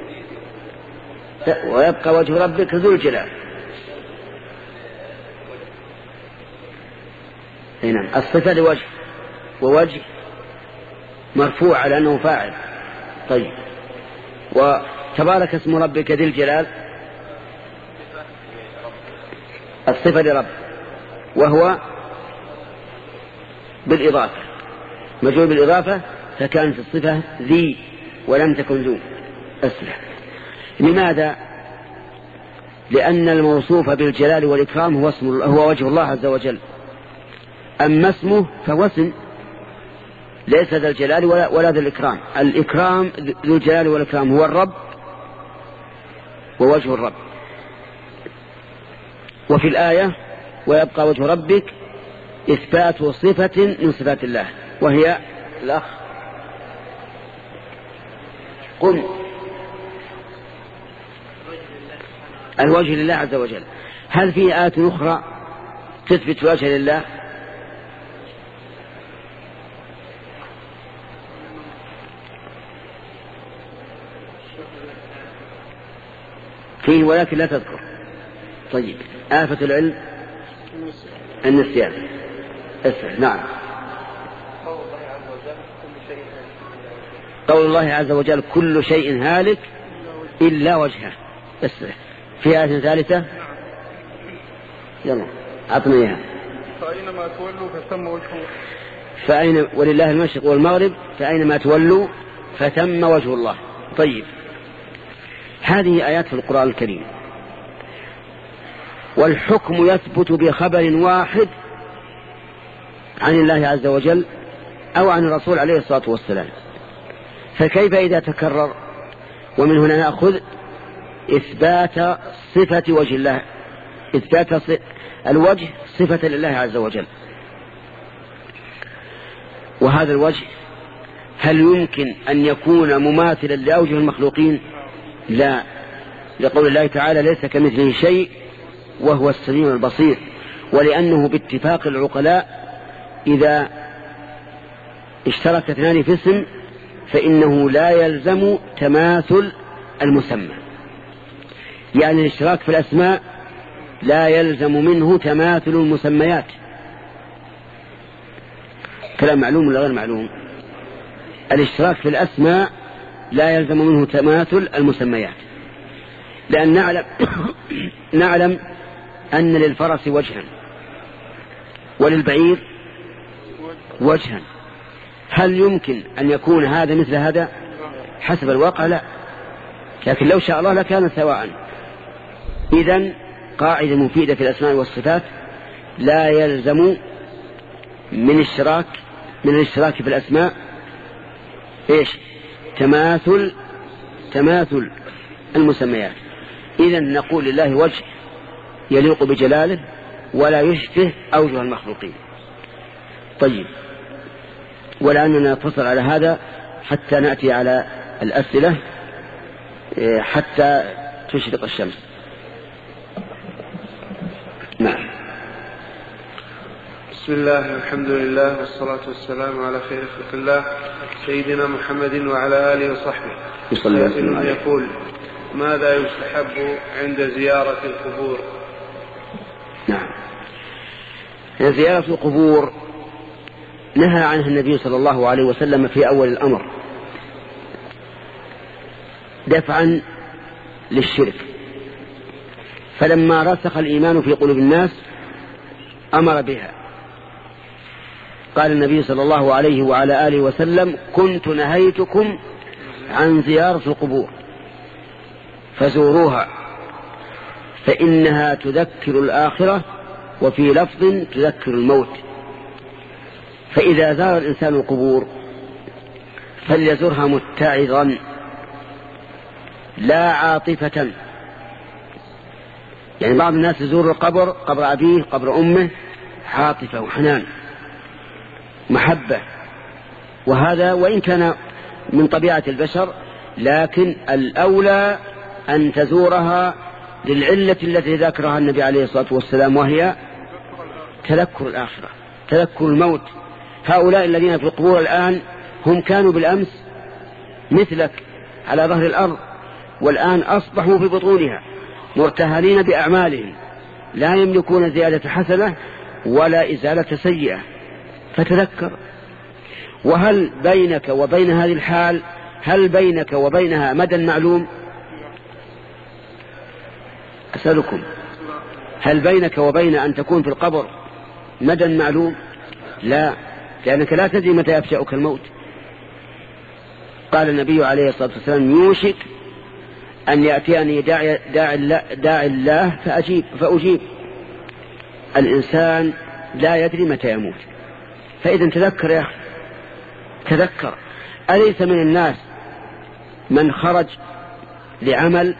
ويبقى وجه ربك ذو الجلال؟ هنا الصفة لوجه، ووجه مرفوع على أنه فاعل. طيب وتبارك اسم ربك ذي الجلال الصفة لرب، وهو بالإضافة مجرور بالإضافة، فكانت الصفة ذي ولم تكن ذو أصلا. لماذا؟ لأن الموصوف بالجلال والإكرام هو اسم هو وجه الله عز وجل، أما اسمه فهو اسم ليس ذا الجلال ولا, ولا ذا الإكرام. الإكرام ذو الجلال والإكرام هو الرب ووجه الرب. وفي الآية ويبقى وجه ربك إثبات صفة من صفات الله، وهي الأخ قل الوجه لله عز وجل. هل في آيات أخرى تثبت وجه لله؟ فيه ولكن لا تذكر. طيب آفة العلم النسيان. اسأل. نعم. قول الله عز وجل كل شيء هالك إلا وجهه. اسأل. في آية ثالثة. يلا أعطنا إياها. فأينما تولوا فثم وجهه. فأين ولله المشرق والمغرب فأينما تولوا فتم وجه الله. طيب، هذه آيات في القرآن الكريم، والحكم يثبت بخبر واحد عن الله عز وجل أو عن الرسول عليه الصلاة والسلام، فكيف إذا تكرر؟ ومن هنا نأخذ إثبات صفة وجه الله، إثبات الوجه صفة لله عز وجل. وهذا الوجه هل يمكن أن يكون مماثلا لأوجه المخلوقين؟ لا، لقول الله تعالى ليس كمثله شيء وهو السميع البصير، ولأنه باتفاق العقلاء إذا اشترك اثنان في اسم فإنه لا يلزم تماثل المسمى، يعني الاشتراك في الأسماء لا يلزم منه تماثل المسميات. كلام معلوم ولا غير معلوم؟ الاشتراك في الأسماء لا يلزم منه تماثل المسميات، لأن نعلم نعلم أن للفرس وجها وللبعير وجها، هل يمكن أن يكون هذا مثل هذا؟ حسب الواقع لا، لكن لو شاء الله لكان سواء. إذن قاعدة مفيدة في الأسماء والصفات، لا يلزم من اشتراك من الاشتراك في الأسماء إيش؟ تماثل تماثل المسميات. إذن نقول لله وجه يليق بجلاله ولا يشبه أوجه المخلوقين. طيب، ولأننا نتصل على هذا حتى نأتي على الأسئلة حتى تشرق الشمس. نعم. بسم الله والحمد لله والصلاة والسلام على خير خلق الله سيدنا محمد وعلى آله وصحبه. سائل يقول: ماذا يستحب عند زيارة القبور؟ نعم، زيارة القبور نهى عنها النبي صلى الله عليه وسلم في أول الأمر دفعا للشرك، فلما رسخ الإيمان في قلوب الناس أمر بها. قال النبي صلى الله عليه وعلى آله وسلم: كنت نهيتكم عن زيارة القبور فزوروها فإنها تذكر الآخرة، وفي لفظ تذكر الموت. فإذا زار الإنسان القبور فليزورها متعظا لا عاطفة. يعني بعض الناس يزور القبر، قبر أبيه قبر أمه، عاطفة وحنان محبة، وهذا وإن كان من طبيعة البشر، لكن الأولى أن تزورها للعلة التي ذكرها النبي عليه الصلاة والسلام، وهي تذكر الآخرة، تذكر الموت. هؤلاء الذين في القبور الآن هم كانوا بالأمس مثلك على ظهر الأرض، والآن أصبحوا في بطونها مرتهلين بأعمالهم، لا يملكون زيادة حسنة ولا إزالة سيئة. فتذكر. وهل بينك وبين هذه الحال هل بينك وبينها مدى معلوم؟ أسألكم، هل بينك وبين أن تكون في القبر مدى معلوم؟ لا، لأنك لا تدري متى يفجأك الموت. قال النبي عليه الصلاة والسلام: يوشك أن يأتيني داعي, داعي, الله, داعي الله فأجيب فأجيب. الإنسان لا يدري متى يموت، فإذا تذكر يا أخي، تذكر. أليس من الناس من خرج لعمل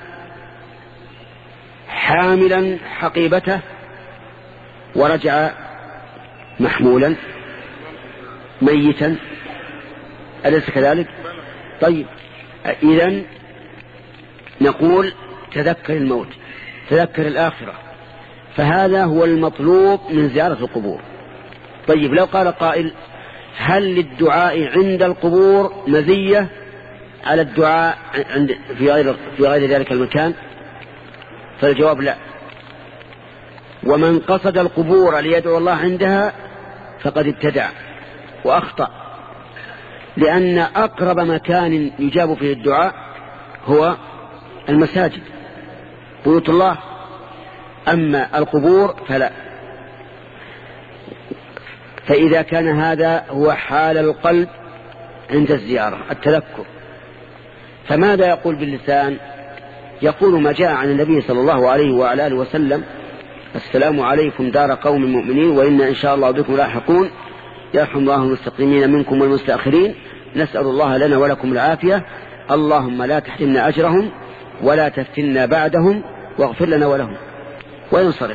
حاملا حقيبته ورجع محمولا ميتا؟ أليس كذلك؟ طيب، إذن نقول تذكر الموت، تذكر الآخرة، فهذا هو المطلوب من زيارة القبور. طيب، لو قال قائل: هل للدعاء عند القبور مزية على الدعاء عند في غير في غير ذلك المكان؟ فالجواب لا. ومن قصد القبور ليدعو الله عندها فقد ابتدع وأخطأ، لأن أقرب مكان يجاب فيه الدعاء هو المساجد بيوت الله، أما القبور فلا. فإذا كان هذا هو حال القلب عند الزيارة التذكر، فماذا يقول باللسان؟ يقول ما جاء عن النبي صلى الله عليه وعلى آله وسلم: السلام عليكم دار قوم مؤمنين وإنا إن شاء الله بكم لاحقون، يرحم الله المستقيمين منكم والمستأخرين، نسأل الله لنا ولكم العافية، اللهم لا تحرمنا أجرهم ولا تفتنا بعدهم واغفر لنا ولهم، وينصرف.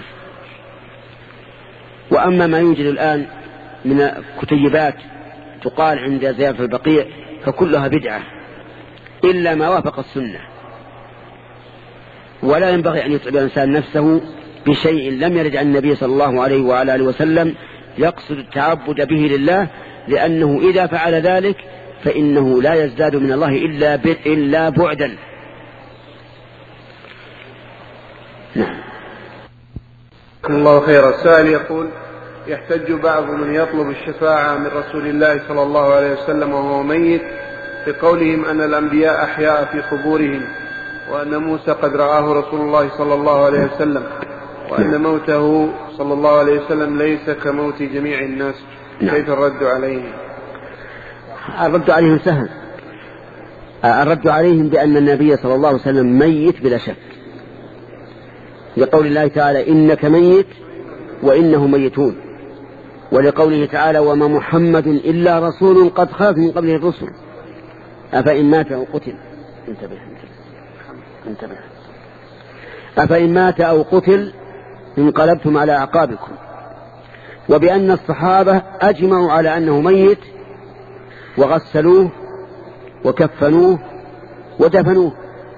وأما ما يوجد الآن من كتيبات تقال عند زيارة البقيع فكلها بدعة إلا ما وافق السنة، ولا ينبغي أن يتعب الإنسان نفسه بشيء لم يرد عن النبي صلى الله عليه وعلى آله وسلم يقصد التعبد به لله، لأنه إذا فعل ذلك فإنه لا يزداد من الله إلا, إلا بعدا. نعم. الله خير. السائل يقول: يحتج بعض من يطلب الشفاعة من رسول الله صلى الله عليه وسلم وهو ميت بقولهم أن الأنبياء أحياء في قبورهم، وأن موسى قد رآه رسول الله صلى الله عليه وسلم، وأن موته صلى الله عليه وسلم ليس كموت جميع الناس، كيف الرد عليهم؟ الرد عليهم سهل. الرد عليهم بأن النبي صلى الله عليه وسلم ميت بلا شك، لقول الله تعالى: إنك ميت وإنهم ميتون، ولقوله تعالى: وما محمد إلا رسول قد خلت من قبله الرسل أفإن مات أو قتل انتبه انتبه أفإن مات أو قتل انقلبتم على أعقابكم. وبأن الصحابة أجمعوا على أنه ميت وغسلوه وكفنوه ودفنوه.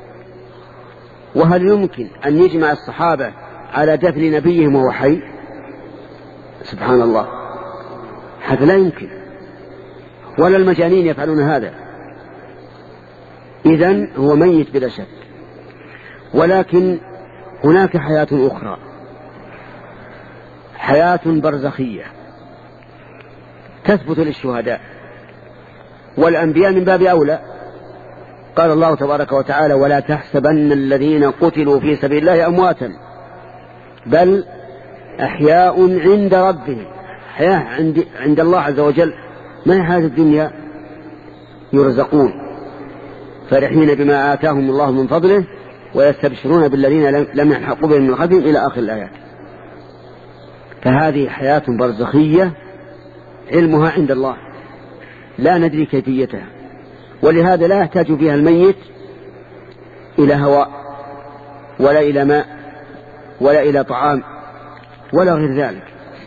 وهل يمكن أن يجمع الصحابة على دفن نبيهم وهو حي؟ سبحان الله، هذا لا يمكن، ولا المجانين يفعلون هذا. إذن هو ميت بلا شك. ولكن هناك حياة أخرى، حياة برزخية تثبت للشهداء والأنبياء من باب أولى. قال الله تبارك وتعالى: ولا تحسبن الذين قتلوا في سبيل الله أمواتا بل أحياء عند ربهم. حياة عند, عند الله عز وجل، ما هي حياة الدنيا. يرزقون فرحين بما آتاهم الله من فضله ويستبشرون بالذين لم يلحقوا بهم من خلفهم إلى آخر الآيات. فهذه حياة برزخية علمها عند الله، لا ندري كيفيتها، ولهذا لا يحتاج فيها الميت إلى هواء ولا إلى ماء ولا إلى طعام ولا غير ذلك.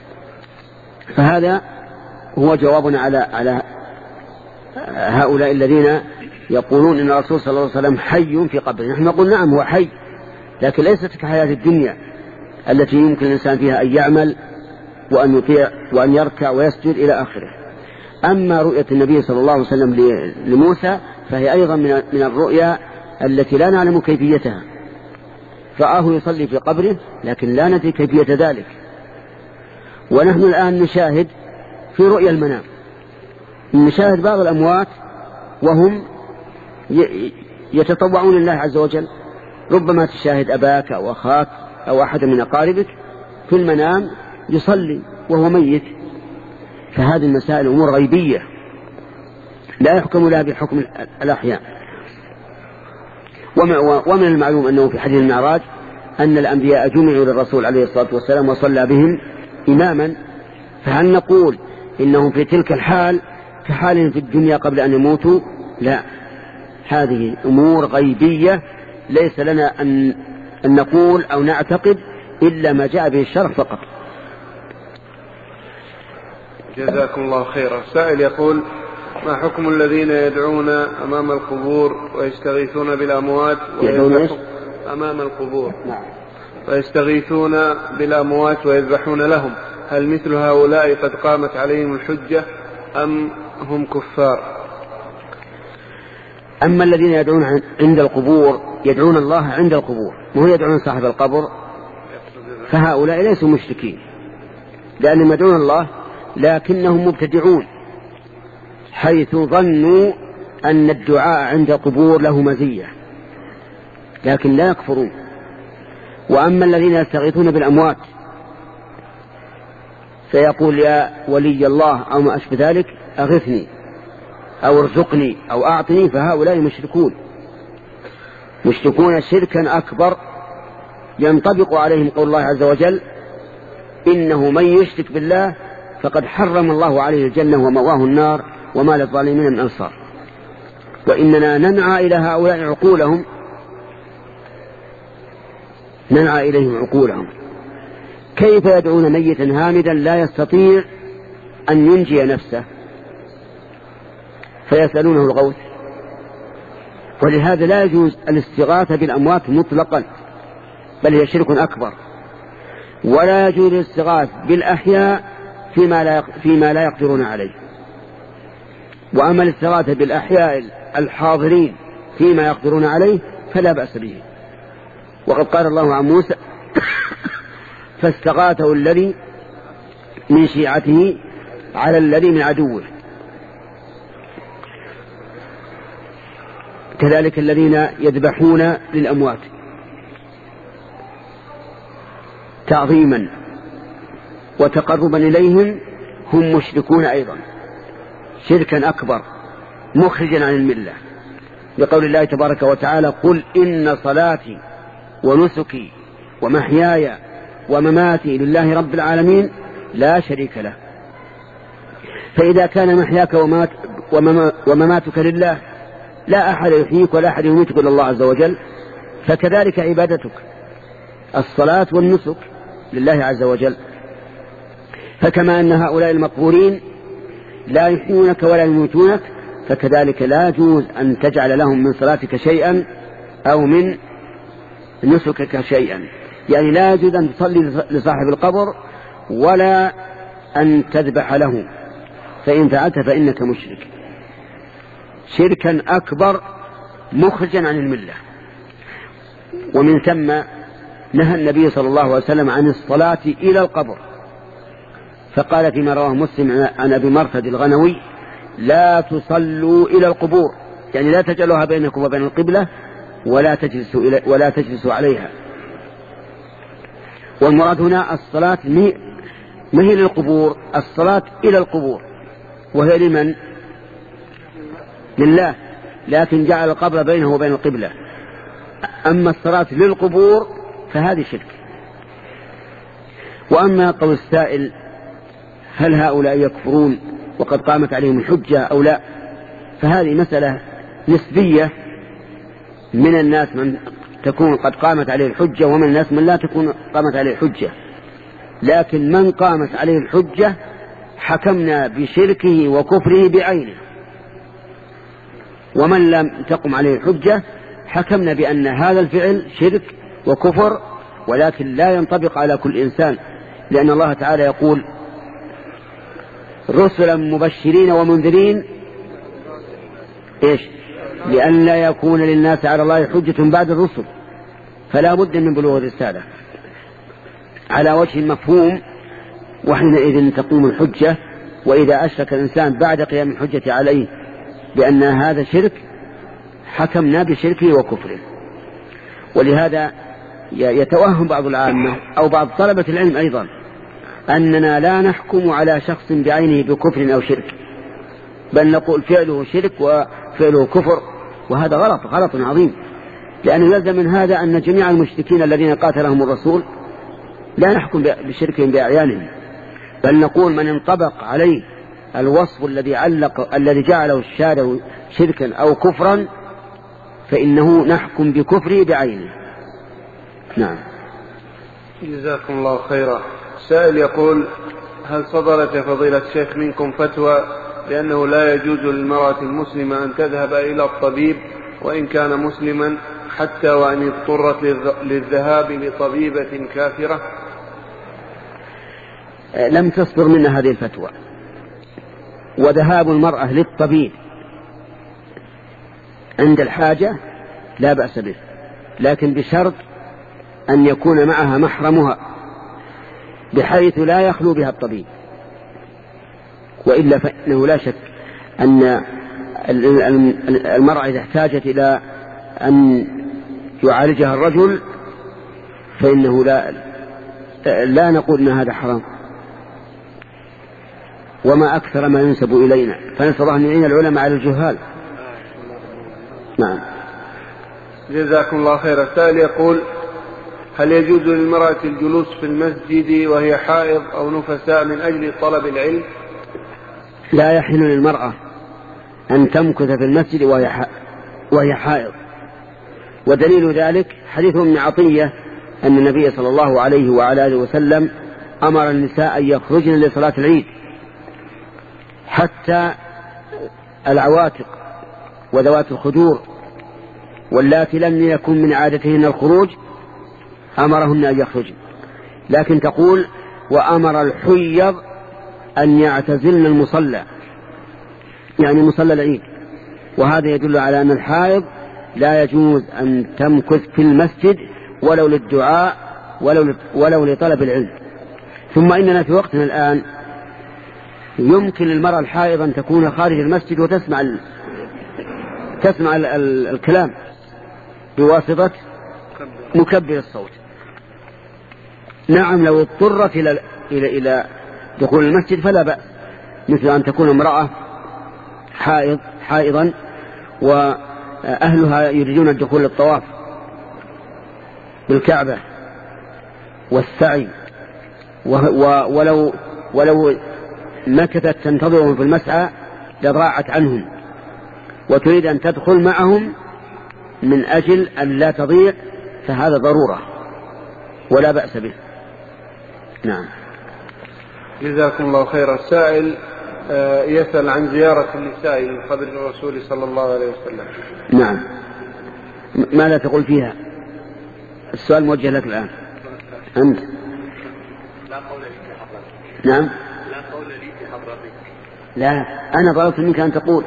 فهذا هو جوابنا على على هؤلاء الذين يقولون إن الرسول صلى الله عليه وسلم حي في قبره. نحن نقول نعم هو حي، لكن ليست كحياة الدنيا التي يمكن الإنسان فيها أن يعمل وأن يطيع وأن يركع ويسجد إلى آخره. أما رؤية النبي صلى الله عليه وسلم لموسى فهي أيضا من الرؤيا التي لا نعلم كيفيتها. رآه يصلي في قبره لكن لا ندري كيفية ذلك. ونحن الآن نشاهد في رؤيا المنام، نشاهد بعض الأموات وهم يتطوعون لله عز وجل. ربما تشاهد أباك أو أخاك أو أحد من أقاربك في المنام يصلي وهو ميت. فهذه المسائل أمور غيبية لا يحكم لها بحكم الأحياء. ومن المعلوم أنه في حديث المعراج أن الأنبياء جمعوا للرسول عليه الصلاة والسلام وصلى بهم إماما. فهل نقول إنهم في تلك الحال كحال في الدنيا قبل أن يموتوا؟ لا، هذه أمور غيبية ليس لنا أن, أن نقول أو نعتقد إلا ما جاء به الشرع فقط. جزاكم الله خيرا. سائل يقول: ما حكم الذين يدعون أمام القبور ويستغيثون بالأموات ويذبحون أمام القبور ويستغيثون بالأموات ويذبحون لهم؟ هل مثل هؤلاء قد قامت عليهم الحجة أم هم كفار؟ أما الذين يدعون عند القبور يدعون الله عند القبور وهو يدعون صاحب القبر، فهؤلاء ليسوا مشركين لأنهم يدعون الله، لكنهم مبتدعون حيث ظنوا أن الدعاء عند القبور له مزية، لكن لا يكفرون. وأما الذين يستغيثون بالأموات فيقول يا ولي الله أو ما أشبه ذلك أغثني أو ارزقني أو أعطني، فهؤلاء مشركون مشركون شركا أكبر ينطبق عليهم قول الله عز وجل: إنه من يشرك بالله فقد حرم الله عليه الجنة ومأواه النار وما للظالمين من أنصار. وإننا ننعى إلى هؤلاء عقولهم ننعى إليهم عقولهم كيف يدعون ميتا هامدا لا يستطيع أن ينجي نفسه فيسألونه الغوث؟ ولهذا لا يجوز الاستغاثة بالأموات مطلقا، بل هي شرك أكبر. ولا يجوز الاستغاثة بالأحياء فيما لا فيما لا يقدرون عليه. وأما الاستغاثة بالأحياء الحاضرين فيما يقدرون عليه فلا بأس به. وقد قال الله عن موسى: فاستغاثه الذي من شيعته على الذي من عدوه. كذلك الذين يذبحون للأموات تعظيما وتقربا إليهم هم مشركون أيضا شركا أكبر مخرجا عن الملة، لقول الله تبارك وتعالى: قل إن صلاتي ونسكي ومحياي ومماتي لله رب العالمين لا شريك له. فإذا كان محياك ومماتك لله لا أحد يحييك ولا أحد يميتك إلا الله عز وجل، فكذلك عبادتك الصلاة والنسك لله عز وجل. فكما أن هؤلاء المقبورين لا يحيونك ولا يميتونك، فكذلك لا يجوز أن تجعل لهم من صلاتك شيئا أو من نسكك شيئا. يعني لا يجوز أن تصلي لصاحب القبر ولا أن تذبح له، فإن فعلت فإنك مشرك شركا أكبر مخرجا عن الملة. ومن ثم نهى النبي صلى الله عليه وسلم عن الصلاة إلى القبر، فقال فيما رواه مسلم عن أبي مرثد الغنوي: لا تصلوا إلى القبور، يعني لا تجعلوها بينكم وبين القبلة ولا تجلسوا, إلى ولا تجلسوا عليها. والمراد هنا الصلاة ما هي للقبور، الصلاة إلى القبور، وهي لمن؟ لله، لكن جعل القبر بينه وبين القبلة. أما الصلاة للقبور فهذه شرك. وأما قول السائل: هل هؤلاء يكفرون وقد قامت عليهم الحجة أو لا؟ فهذه مسألة نسبية، من الناس من تكون قد قامت عليه الحجة ومن الناس من لا تكون قامت عليه الحجة. لكن من قامت عليه الحجة حكمنا بشركه وكفره بعينه، ومن لم تقم عليه الحجة حكمنا بأن هذا الفعل شرك وكفر، ولكن لا ينطبق على كل إنسان، لأن الله تعالى يقول: رسلا مبشرين ومنذرين إيش؟ لأن لا يكون للناس على الله حجة بعد الرسل، فلا بد من بلوغ الرسالة على وجه مفهوم، وحينئذ تقوم الحجة. وإذا أشرك الإنسان بعد قيام الحجة عليه بأن هذا شرك حكمنا بشركه وكفره. ولهذا يتوهم بعض العامة أو بعض طلبة العلم أيضا أننا لا نحكم على شخص بعينه بكفر أو شرك، بل نقول فعله شرك وفعله كفر، وهذا غلط غلط عظيم. لأنه يلزم من هذا أن جميع المشركين الذين قاتلهم الرسول لا نحكم بشركهم بأعيانهم، بل نقول من انطبق عليه الوصف الذي علق الذي جعله الشارع شركا أو كفرا فإنه نحكم بكفره بعينه. نعم. جزاكم الله خيرا. سائل يقول: هل صدرت يا فضيلة الشيخ منكم فتوى بأنه لا يجوز للمرأة المسلمة أن تذهب إلى الطبيب وإن كان مسلما حتى وأن اضطرت للذهاب لطبيبة كافرة؟ لم تصدر منا هذه الفتوى. وذهاب المرأة للطبيب عند الحاجة لا بأس به، لكن بشرط أن يكون معها محرمها بحيث لا يخلو بها الطبيب، وإلا فإنه لا شك أن المرأة إذا احتاجت إلى أن يعالجها الرجل فإنه لا لا نقول أن هذا حرام. وما أكثر ما ينسب إلينا، فنسأل الله أن يعين العلماء على الجهال. نعم. جزاكم الله خير. السائل يقول: هل يجوز للمرأة الجلوس في المسجد وهي حائض أو نفساء من أجل طلب العلم؟ لا يحل للمرأة أن تمكث في المسجد وهي حائض، ودليل ذلك حديث ابن عطية أن النبي صلى الله عليه وعلى آله وسلم أمر النساء أن يخرجن لصلاة العيد، حتى العواتق وذوات الخدور واللاتي لم يكن من عادتهن الخروج أمرهن أن يخرجن، لكن تقول: وأمر الحيض أن يعتزلن المصلى، يعني مصلى العيد. وهذا يدل على أن الحائض لا يجوز أن تمكث في المسجد ولو للدعاء ولو, ولو لطلب العلم. ثم إننا في وقتنا الآن يمكن للمرأة الحائض أن تكون خارج المسجد وتسمع ال... تسمع ال... ال... الكلام بواسطة مكبر الصوت. نعم، لو اضطرت إلى إلى إلى دخول المسجد فلا بأس، مثل أن تكون امرأة حائض حائضا وأهلها يريدون الدخول للطواف بالكعبة والسعي، ولو ولو مكثت تنتظرهم في المسعى لضاعت عنهم، وتريد أن تدخل معهم من أجل أن لا تضيع، فهذا ضرورة ولا بأس به. نعم. جزاكم الله خير. السائل يسأل عن زيارة النساء من قبر الرسول صلى الله عليه وسلم. نعم. ماذا تقول فيها؟ السؤال موجه لك الآن أنت. لا قول لي في حضرتك. نعم. لا قول لي في حضرتك. لا، أنا طلبت منك أن تقول.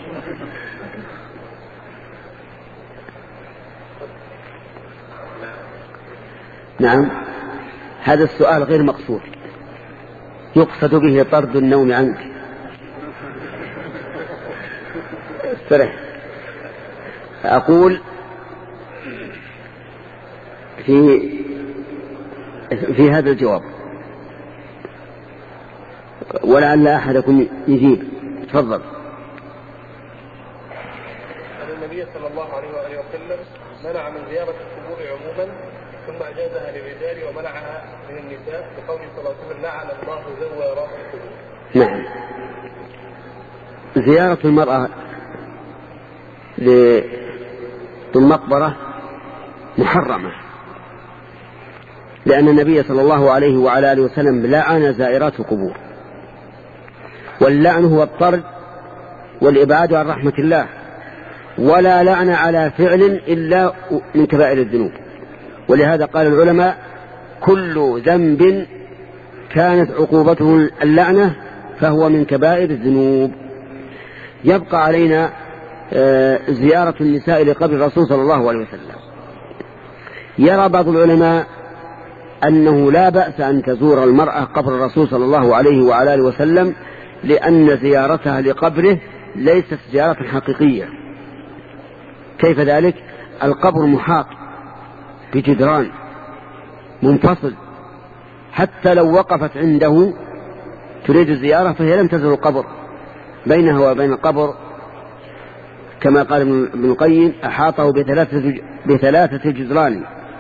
نعم، هذا السؤال غير مقصود، يقصد به طرد النوم عنك. استرح. أقول في في هذا الجواب، ولعل أحدكم يجيب. تفضل. النبي صلى الله عليه وآله وسلم منع من زيارة القبور عموما، ثم أجازها للرجال ومنعها من النساء بقوله صلى الله عليه وسلم: لعن الله زوارات القبور. نعم. زيارة المرأة للمقبرة محرمة، لأن النبي صلى الله عليه وعلى آله وسلم لعن زائرات القبور، واللعن هو الطرد والإبعاد عن رحمة الله، ولا لعن على فعل إلا من كبائر الذنوب. ولهذا قال العلماء: كل ذنب كانت عقوبته اللعنة فهو من كبائر الذنوب. يبقى علينا زيارة النساء لقبر الرسول صلى الله عليه وسلم. يرى بعض العلماء أنه لا بأس أن تزور المرأة قبر الرسول صلى الله عليه وعلى آله وسلم، لأن زيارتها لقبره ليست زيارة حقيقية. كيف ذلك؟ القبر محاط بجدران منفصل، حتى لو وقفت عنده تريد الزيارة فهي لم تزور القبر، بينها وبين القبر كما قال ابن القيم: أحاطه بثلاثة, بثلاثة جدران،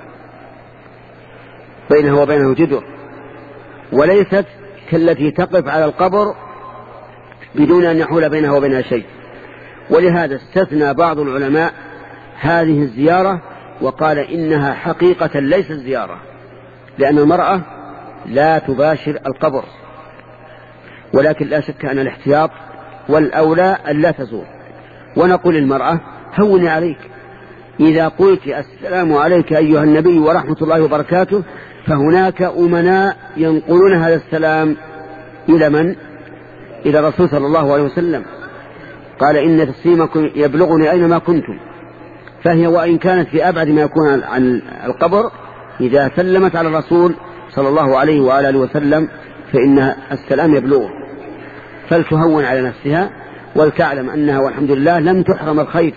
بينه وبينه جدر، وليست كالتي تقف على القبر بدون أن يحول بينها وبينها شيء. ولهذا استثنى بعض العلماء هذه الزيارة وقال إنها حقيقة ليست زيارة، لأن المرأة لا تباشر القبر، ولكن لا شك أن الاحتياط والأولى أن لا تزور. ونقول للمرأة: هوني عليك، إذا قلت السلام عليك أيها النبي ورحمة الله وبركاته فهناك أمناء ينقلون هذا السلام إلى من؟ إلى الرسول صلى الله عليه وسلم. قال: إن تسليمكم يبلغني أينما كنتم. فهي وإن كانت في أبعد ما يكون عن القبر، إذا سلمت على الرسول صلى الله عليه وآله وسلم فإن السلام يبلغه، فلتهون على نفسها ولتعلم أنها والحمد لله لم تحرم الخير.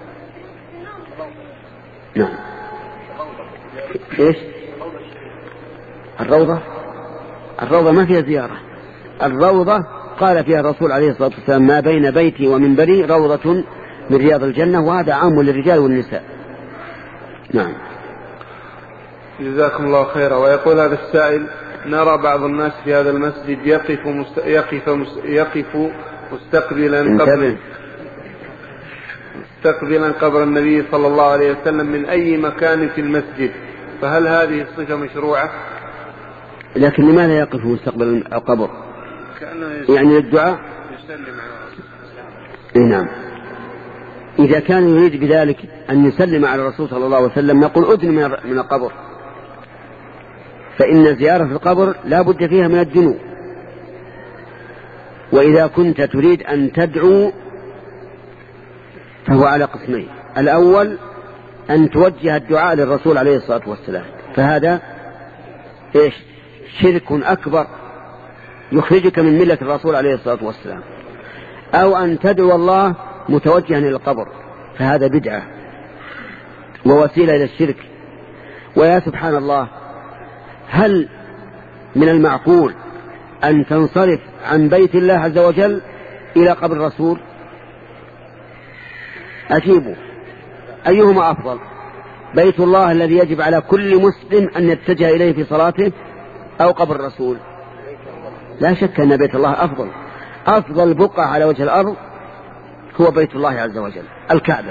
نعم. إيش؟ الروضة الروضة ما فيها زيارة. الروضة قال فيها الرسول عليه الصلاة والسلام: ما بين بيتي ومنبري روضة من رياض الجنة، وهذا عام للرجال والنساء. نعم. جزاكم الله خيرا. ويقول هذا السائل: نرى بعض الناس في هذا المسجد يقف مست... يقف مست... يقف مستقبلا قبر مستقبلا قبر النبي صلى الله عليه وسلم من أي مكان في المسجد، فهل هذه الصفة مشروعة؟ لكن لماذا يقف مستقبل القبر؟ يعني للدعاء؟ يسلم على نعم. إذا كان يريد بذلك أن يسلم على الرسول صلى الله عليه وسلم نقول أدن من القبر، فإن زيارة القبر لا بد فيها من الدنو. وإذا كنت تريد أن تدعو فهو على قسمين: الأول أن توجه الدعاء للرسول عليه الصلاة والسلام، فهذا إيش؟ شرك أكبر يخرجك من ملة الرسول عليه الصلاة والسلام. أو أن تدعو الله متوجها إلى القبر، فهذا بدعة ووسيلة إلى الشرك. ويا سبحان الله، هل من المعقول أن تنصرف عن بيت الله عز وجل إلى قبر الرسول؟ أجيبوا، أيهما أفضل؟ بيت الله الذي يجب على كل مسلم أن يتجه إليه في صلاته، أو قبر الرسول؟ لا شك أن بيت الله أفضل. أفضل بقعة على وجه الأرض هو بيت الله عز وجل، الكعبة.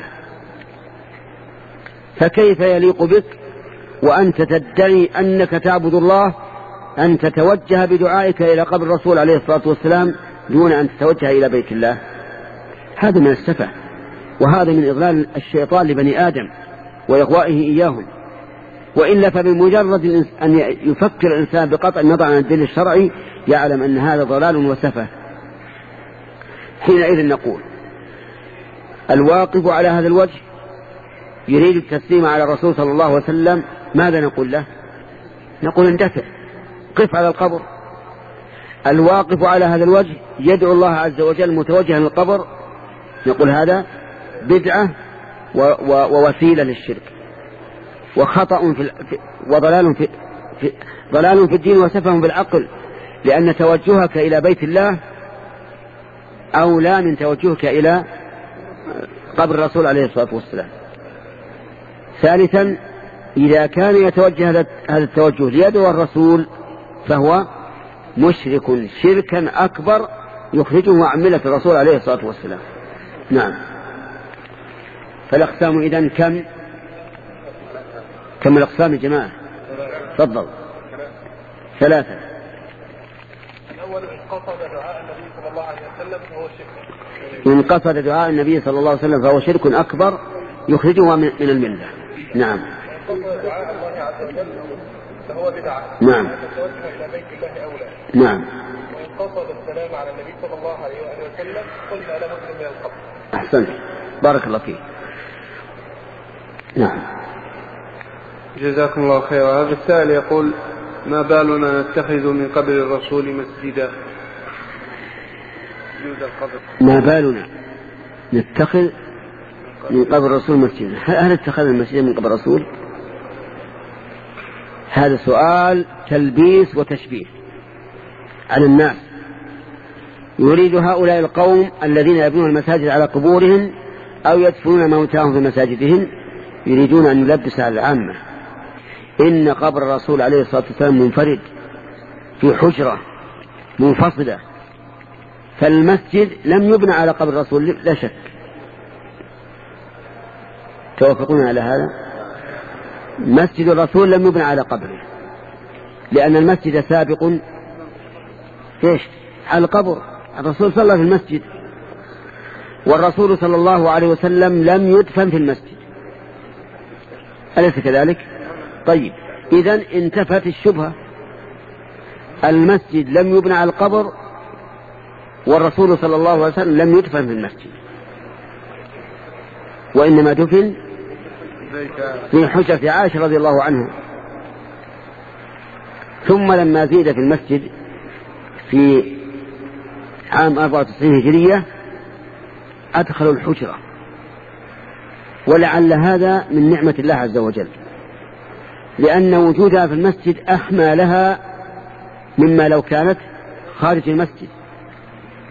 فكيف يليق بك وأنت تدعي أنك تعبد الله أن تتوجه بدعائك إلى قبر الرسول عليه الصلاة والسلام دون أن تتوجه إلى بيت الله؟ هذا من السفة، وهذا من إضلال الشيطان لبني آدم وإغوائه إياهم. وإلا فبمجرد أن يفكر الإنسان بقطع النظر عن الدين الشرعي يعلم أن هذا ضلال وسفة. حينئذ نقول: الواقف على هذا الوجه يريد التسليم على الرسول صلى الله عليه وسلم، ماذا نقول له؟ نقول: اندفع، قف على القبر. الواقف على هذا الوجه يدعو الله عز وجل متوجها للقبر، نقول: هذا بدعة ووسيلة للشرك وخطأ في وضلال في, في ضلال في الدين وسفه في العقل، لأن توجهك إلى بيت الله أولى من توجهك إلى قبر الرسول عليه الصلاة والسلام. ثالثا، إذا كان يتوجه هذا التوجه ليدعو الرسول فهو مشرك شركا أكبر يخرجه عن ملة الرسول عليه الصلاة والسلام. نعم. فالأقسام إذن كم؟ كم الأقسام يا جماعة؟ تفضل. ثلاثة. الأول: إن قصد دعاء النبي صلى الله عليه وسلم فهو شرك. إن قصد دعاء النبي صلى الله عليه وسلم فهو شرك أكبر يخرجه من الملة. نعم. إن قصد دعاء الله عز وجل فهو بدعة. نعم. التوجه إلى بيت الله أولى. نعم. وإن قصد السلام على النبي صلى الله عليه وسلم قلنا له من القبر. أحسنت، بارك الله فيك. نعم. جزاكم الله خيرا. هذا السائل يقول: ما بالنا نتخذ من قبر الرسول مسجدا؟ ما بالنا نتخذ من قبر الرسول مسجدا؟ هل اتخذ المسجد من قبر الرسول؟ هذا سؤال تلبيس وتشبيه على الناس. يريد هؤلاء القوم الذين يبنون المساجد على قبورهم أو يدفنون موتاهم في مساجدهم يريدون أن يلبس على العامة. إن قبر الرسول عليه الصلاة والسلام منفرد في حجرة منفصلة، فالمسجد لم يبنى على قبر الرسول لا شك. توافقون على هذا؟ مسجد الرسول لم يبنى على قبره، لأن المسجد سابق إيش؟ على القبر. الرسول صلى في المسجد، والرسول صلى الله عليه وسلم لم يدفن في المسجد، أليس كذلك؟ طيب، إذن انتفت الشبهة. المسجد لم يبنى على القبر، والرسول صلى الله عليه وسلم لم يدفن في المسجد، وإنما دفن في حجرة عائشة رضي الله عنها. ثم لما زيد في المسجد في عام أربعة وتسعين هجرية أدخلوا الحجرة، ولعل هذا من نعمة الله عز وجل، لأن وجودها في المسجد أحمى لها مما لو كانت خارج المسجد.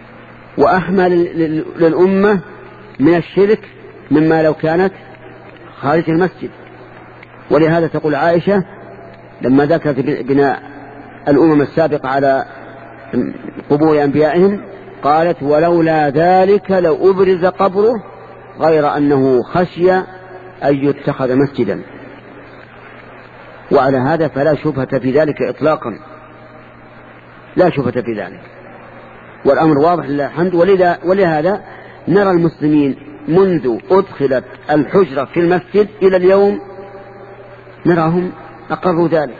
وأحمى للأمة من الشرك مما لو كانت خارج المسجد. ولهذا تقول عائشة لما ذكرت بناء الأمم السابقة على قبور أنبيائهم قالت ولولا ذلك لو أبرز قبره غير أنه خشي أن يتخذ مسجدا. وعلى هذا فلا شبهة في ذلك إطلاقا، لا شبهة في ذلك، والأمر واضح لله الحمد. ولذا ولهذا نرى المسلمين منذ أدخلت الحجرة في المسجد إلى اليوم نراهم أقروا ذلك.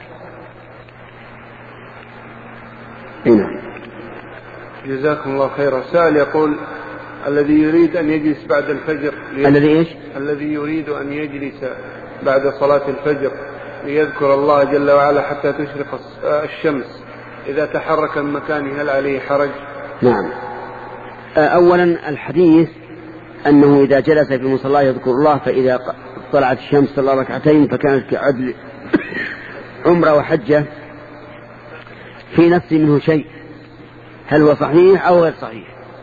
هنا جزاكم الله خيرا. سائل يقول الذي يريد أن يجلس بعد الفجر الذي إيش؟ الذي يريد أن يجلس بعد صلاة الفجر ليذكر الله جل وعلا حتى تشرق الشمس، إذا تحرك من مكانه هل عليه حرج؟ نعم. أولا الحديث أنه إذا جلس في مصلاه يذكر الله فإذا طلعت الشمس صلى ركعتين فكانت كعدل عمره وحجة، في نفسي منه شيء، هل هو صحيح أو غير صحيح؟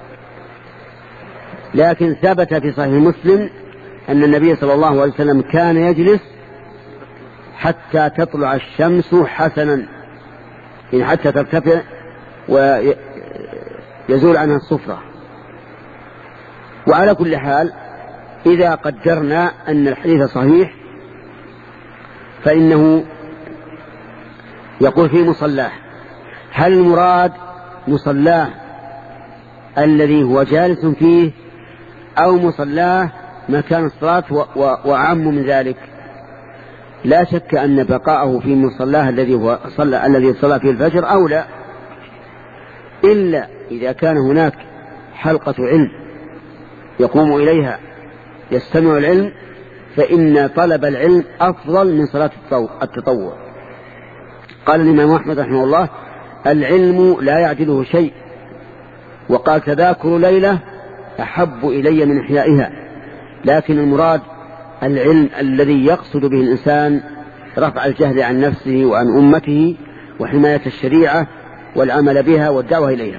لكن ثبت في صحيح مسلم أن النبي صلى الله عليه وسلم كان يجلس حتى تطلع الشمس حسنا، يعني حتى ترتفع ويزول عنها الصفرة. وعلى كل حال إذا قدرنا أن الحديث صحيح فإنه يقول في مصلاه، هل المراد مصلاه الذي هو جالس فيه أو مصلاه مكان الصلاة وأعم من ذلك؟ لا شك أن بقاءه في مصلاه الذي هو صلى الذي صلى فيه الفجر أولى، إلا إذا كان هناك حلقة علم يقوم إليها يستمع العلم فإن طلب العلم أفضل من صلاة التطوع. قال الإمام أحمد رحمه الله العلم لا يعدله شيء، وقال تذاكر ليلة أحب إلي من إحيائها. لكن المراد العلم الذي يقصد به الإنسان رفع الجهل عن نفسه وعن أمته وحماية الشريعة والعمل بها والدعوة إليها.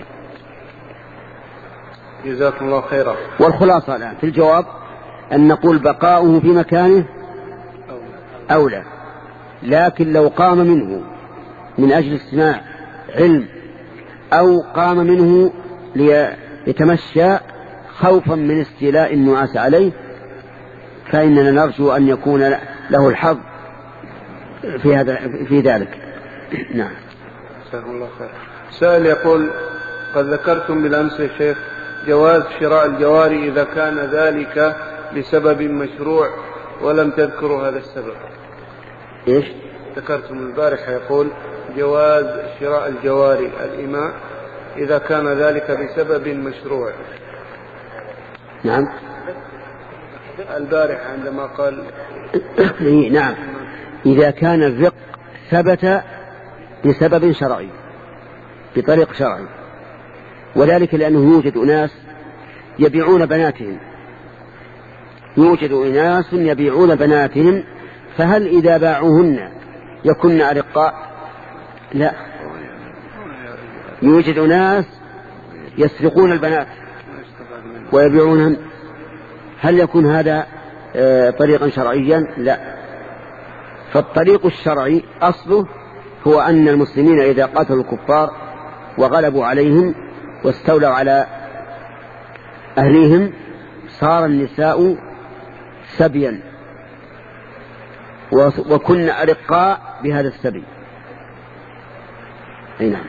جزاكم الله خيرا. والخلاصة الآن في الجواب أن نقول بقاؤه في مكانه أولى، لكن لو قام منه من أجل استماع علم أو قام منه ليتمشى خوفا من استيلاء النعاس عليه فإننا نرجو أن يكون له الحظ في هذا في ذلك. نعم. جزاكم الله خير. سائل يقول قد ذكرتم بالأمس يا شيخ جواز شراء الجواري إذا كان ذلك لسبب مشروع ولم تذكروا هذا السبب. إيش؟ ذكرتم البارحة يقول جواز شراء الجواري الإماء إذا كان ذلك بسبب مشروع. نعم. البارحة عندما قال نعم إذا كان الرق ثبت بسبب شرعي بطريق شرعي، وذلك لأنه يوجد أناس يبيعون بناتهم يوجد أناس يبيعون بناتهم فهل إذا باعوهن يكن أرقاء؟ لا. يوجد أناس يسرقون البنات ويبيعونهن، هل يكون هذا طريقا شرعيا؟ لا. فالطريق الشرعي أصله هو أن المسلمين إذا قاتلوا الكفار وغلبوا عليهم واستولوا على أهليهم صار النساء سبيا وكن أرقاء بهذا السبي. أي نعم.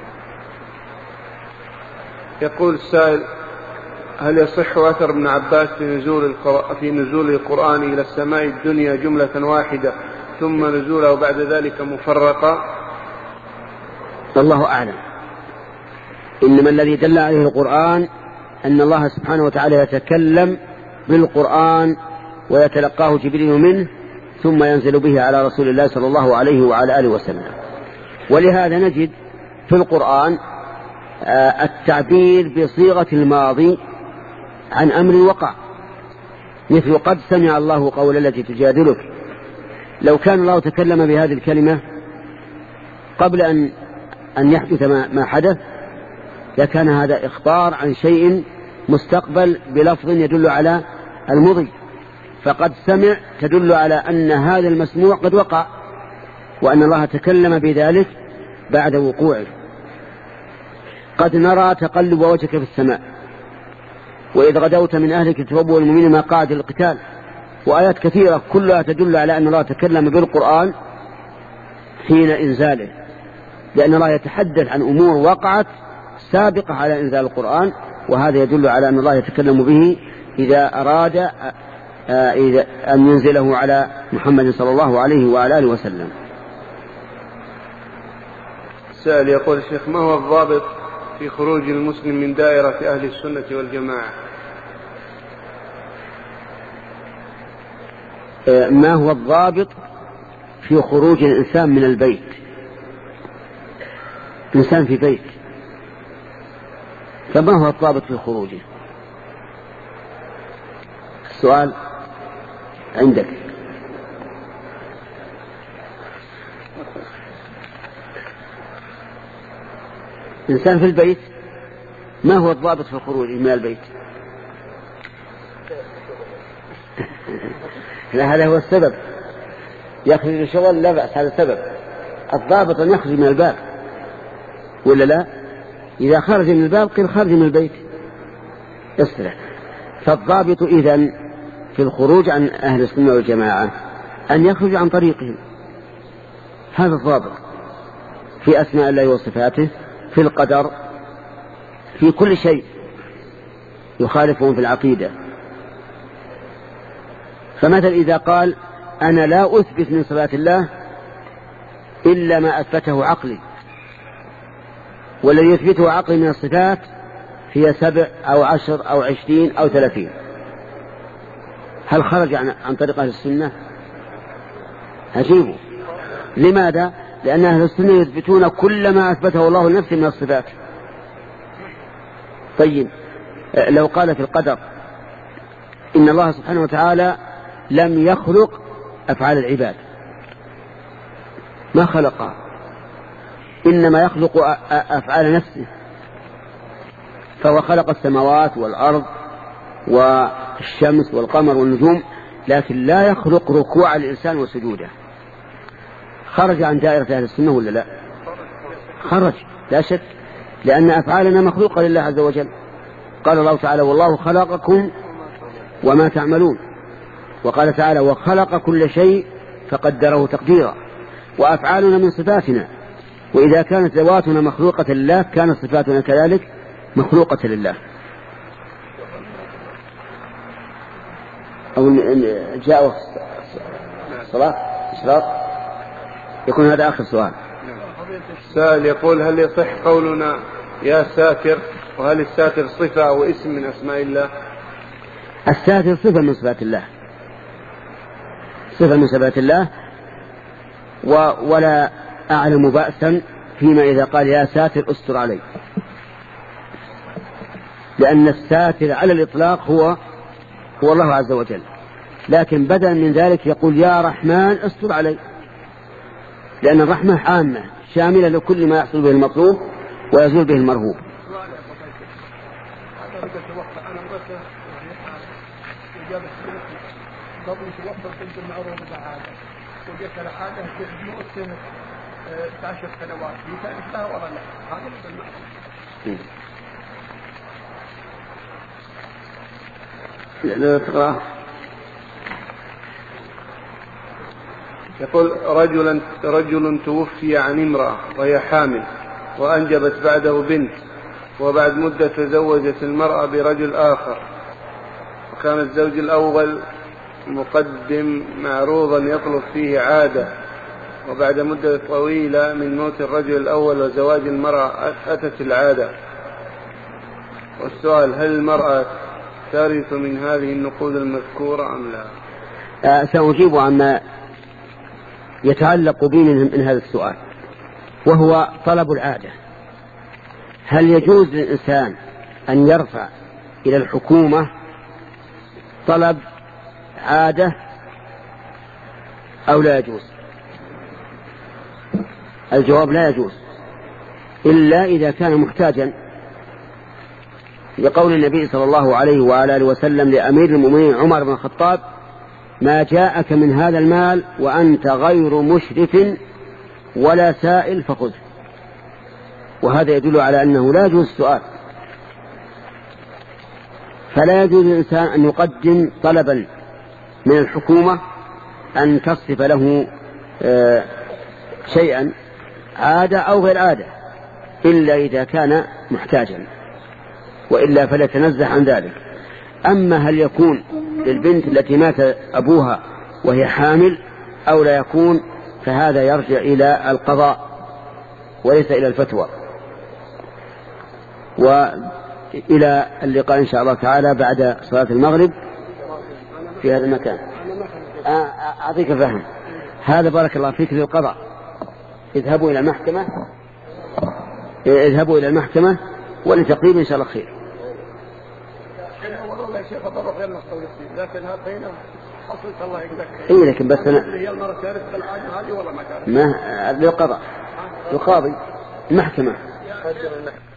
يقول السائل هل يصح أثر ابن عباس في نزول في نزول القرآن إلى السماء الدنيا جملة واحدة ثم نزوله بعد ذلك مفرقا؟ الله أعلم. إنما الذي دل عليه القرآن أن الله سبحانه وتعالى يتكلم بالقرآن ويتلقاه جبريل منه ثم ينزل به على رسول الله صلى الله عليه وعلى آله وسلم. ولهذا نجد في القرآن التعبير بصيغة الماضي عن أمر وقع، مثل قد سمع الله قول التي تجادلك. لو كان الله تكلم بهذه الكلمة قبل أن أن يحدث ما, ما حدث إذا كان هذا إخبار عن شيء مستقبل بلفظ يدل على المضي، فقد سمع تدل على أن هذا المسموع قد وقع، وأن الله تكلم بذلك بعد وقوعه. قد نرى تقلب وجهك في السماء وإذ غدوت من أهلك تبوأ المؤمنين مقاعد للقتال، وآيات كثيرة كلها تدل على أن الله تكلم بالقرآن حين إنزاله، لأن الله يتحدث عن أمور وقعت سابقة على إنزال القرآن، وهذا يدل على أن الله يتكلم به إذا أراد أن ينزله على محمد صلى الله عليه وعلى آله وسلم. سأل يقول الشيخ: ما هو الضابط في خروج المسلم من دائرة أهل السنة والجماعة؟ ما هو الضابط في خروج الإنسان من البيت؟ إنسان في بيت، فما هو الضابط في خروجه؟ السؤال عندك. إنسان في البيت، ما هو الضابط في الخروج من البيت؟ لا، هذا هو السبب. يخرج للشغل لا بأس، هذا السبب. الضابط أن يخرج من الباب ولا لا؟ إذا خرج من الباب قيل خرج من البيت يصلح. فالضابط إذن في الخروج عن أهل السنة والجماعة أن يخرج عن طريقهم، هذا الضابط في أسماء الله وصفاته، في القدر، في كل شيء يخالفهم في العقيدة. فمثل إذا قال: أنا لا أثبت من صفات الله إلا ما أثبته عقلي، والذي يثبته عقلي من الصفات هي سبع أو عشر أو عشرين أو ثلاثين، هل خرج عن, عن طريق أهل السنة؟ أجيبه. لماذا؟ لأن أهل السنة يثبتون كل ما أثبته الله لنفسه من الصفات. طيب، لو قال في القدر إن الله سبحانه وتعالى لم يخلق أفعال العباد، ما خلقها، إنما يخلق أفعال نفسه، فهو خلق السماوات والأرض والشمس والقمر والنجوم، لكن لا يخلق ركوع الإنسان وسجوده. خرج عن دائرة أهل السنة ولا لا؟ خرج لا شك، لأن أفعالنا مخلوقة لله عز وجل. قال الله تعالى: والله خلقكم وما تعملون. وقال تعالى: وخلق كل شيء فقدره تقديرا. وأفعالنا من صفاتنا، وإذا كانت ذواتنا مخلوقة لله كانت صفاتنا كذلك مخلوقة لله. أو جاء الصلاة إشراق، يكون هذا آخر سؤال. سائل يقول: هل يصح قولنا يا ساتر؟ وهل الساتر صفة أو اسم من أسماء الله؟ الساتر صفة من صفات الله، صفة من صفات الله، ولا أعلم بأسا فيما إذا قال يا ساتر استر علي، لأن الساتر على الإطلاق هو هو الله عز وجل، لكن بدلا من ذلك يقول يا رحمن استر علي، لأن الرحمة عامة شاملة لكل ما يحصل به المطلوب ويزول به المرهوب. عشر سنوات لها ولا لا؟ هذا لا تقرأ. يقول: رجل رجل توفي عن امرأة وهي حامل وأنجبت بعده بنت، وبعد مدة تزوجت المرأة برجل آخر، وكان الزوج الأول مقدم معروضا يطلب فيه عادة، وبعد مدة طويلة من موت الرجل الأول وزواج المرأة أتت العادة. والسؤال: هل المرأة ترث من هذه النقود المذكورة أم لا؟ أه سأجيب عما يتعلق بي من هذا السؤال، وهو طلب العادة. هل يجوز للإنسان أن يرفع إلى الحكومة طلب عادة أو لا يجوز؟ الجواب: لا يجوز، إلا إذا كان محتاجا بقول النبي صلى الله عليه وعلى آله وسلم لأمير المؤمنين عمر بن الخطاب: ما جاءك من هذا المال وأنت غير مشرف ولا سائل فخذه. وهذا يدل على أنه لا يجوز السؤال، فلا يجوز للإنسان أن يقدم طلبا من الحكومة أن تصرف له شيئا عادة أو غير عادة إلا إذا كان محتاجا، وإلا فليتنزه عن ذلك. أما هل يكون للبنت التي مات أبوها وهي حامل أو لا يكون، فهذا يرجع إلى القضاء وليس إلى الفتوى. وإلى اللقاء إن شاء الله تعالى بعد صلاة المغرب في هذا المكان. أعطيك فهم هذا، بارك الله فيك، للقضاء. اذهبوا إلى المحكمة اذهبوا إلى المحكمة ولتقريب إن شاء الله خير. لكن هنا حصلت الله يقدر. إيه لكن بس أنا هي المرة الثالثة الحاجة هذه ولا ما كانت؟ ما للقضاء، القاضي، المحكمة.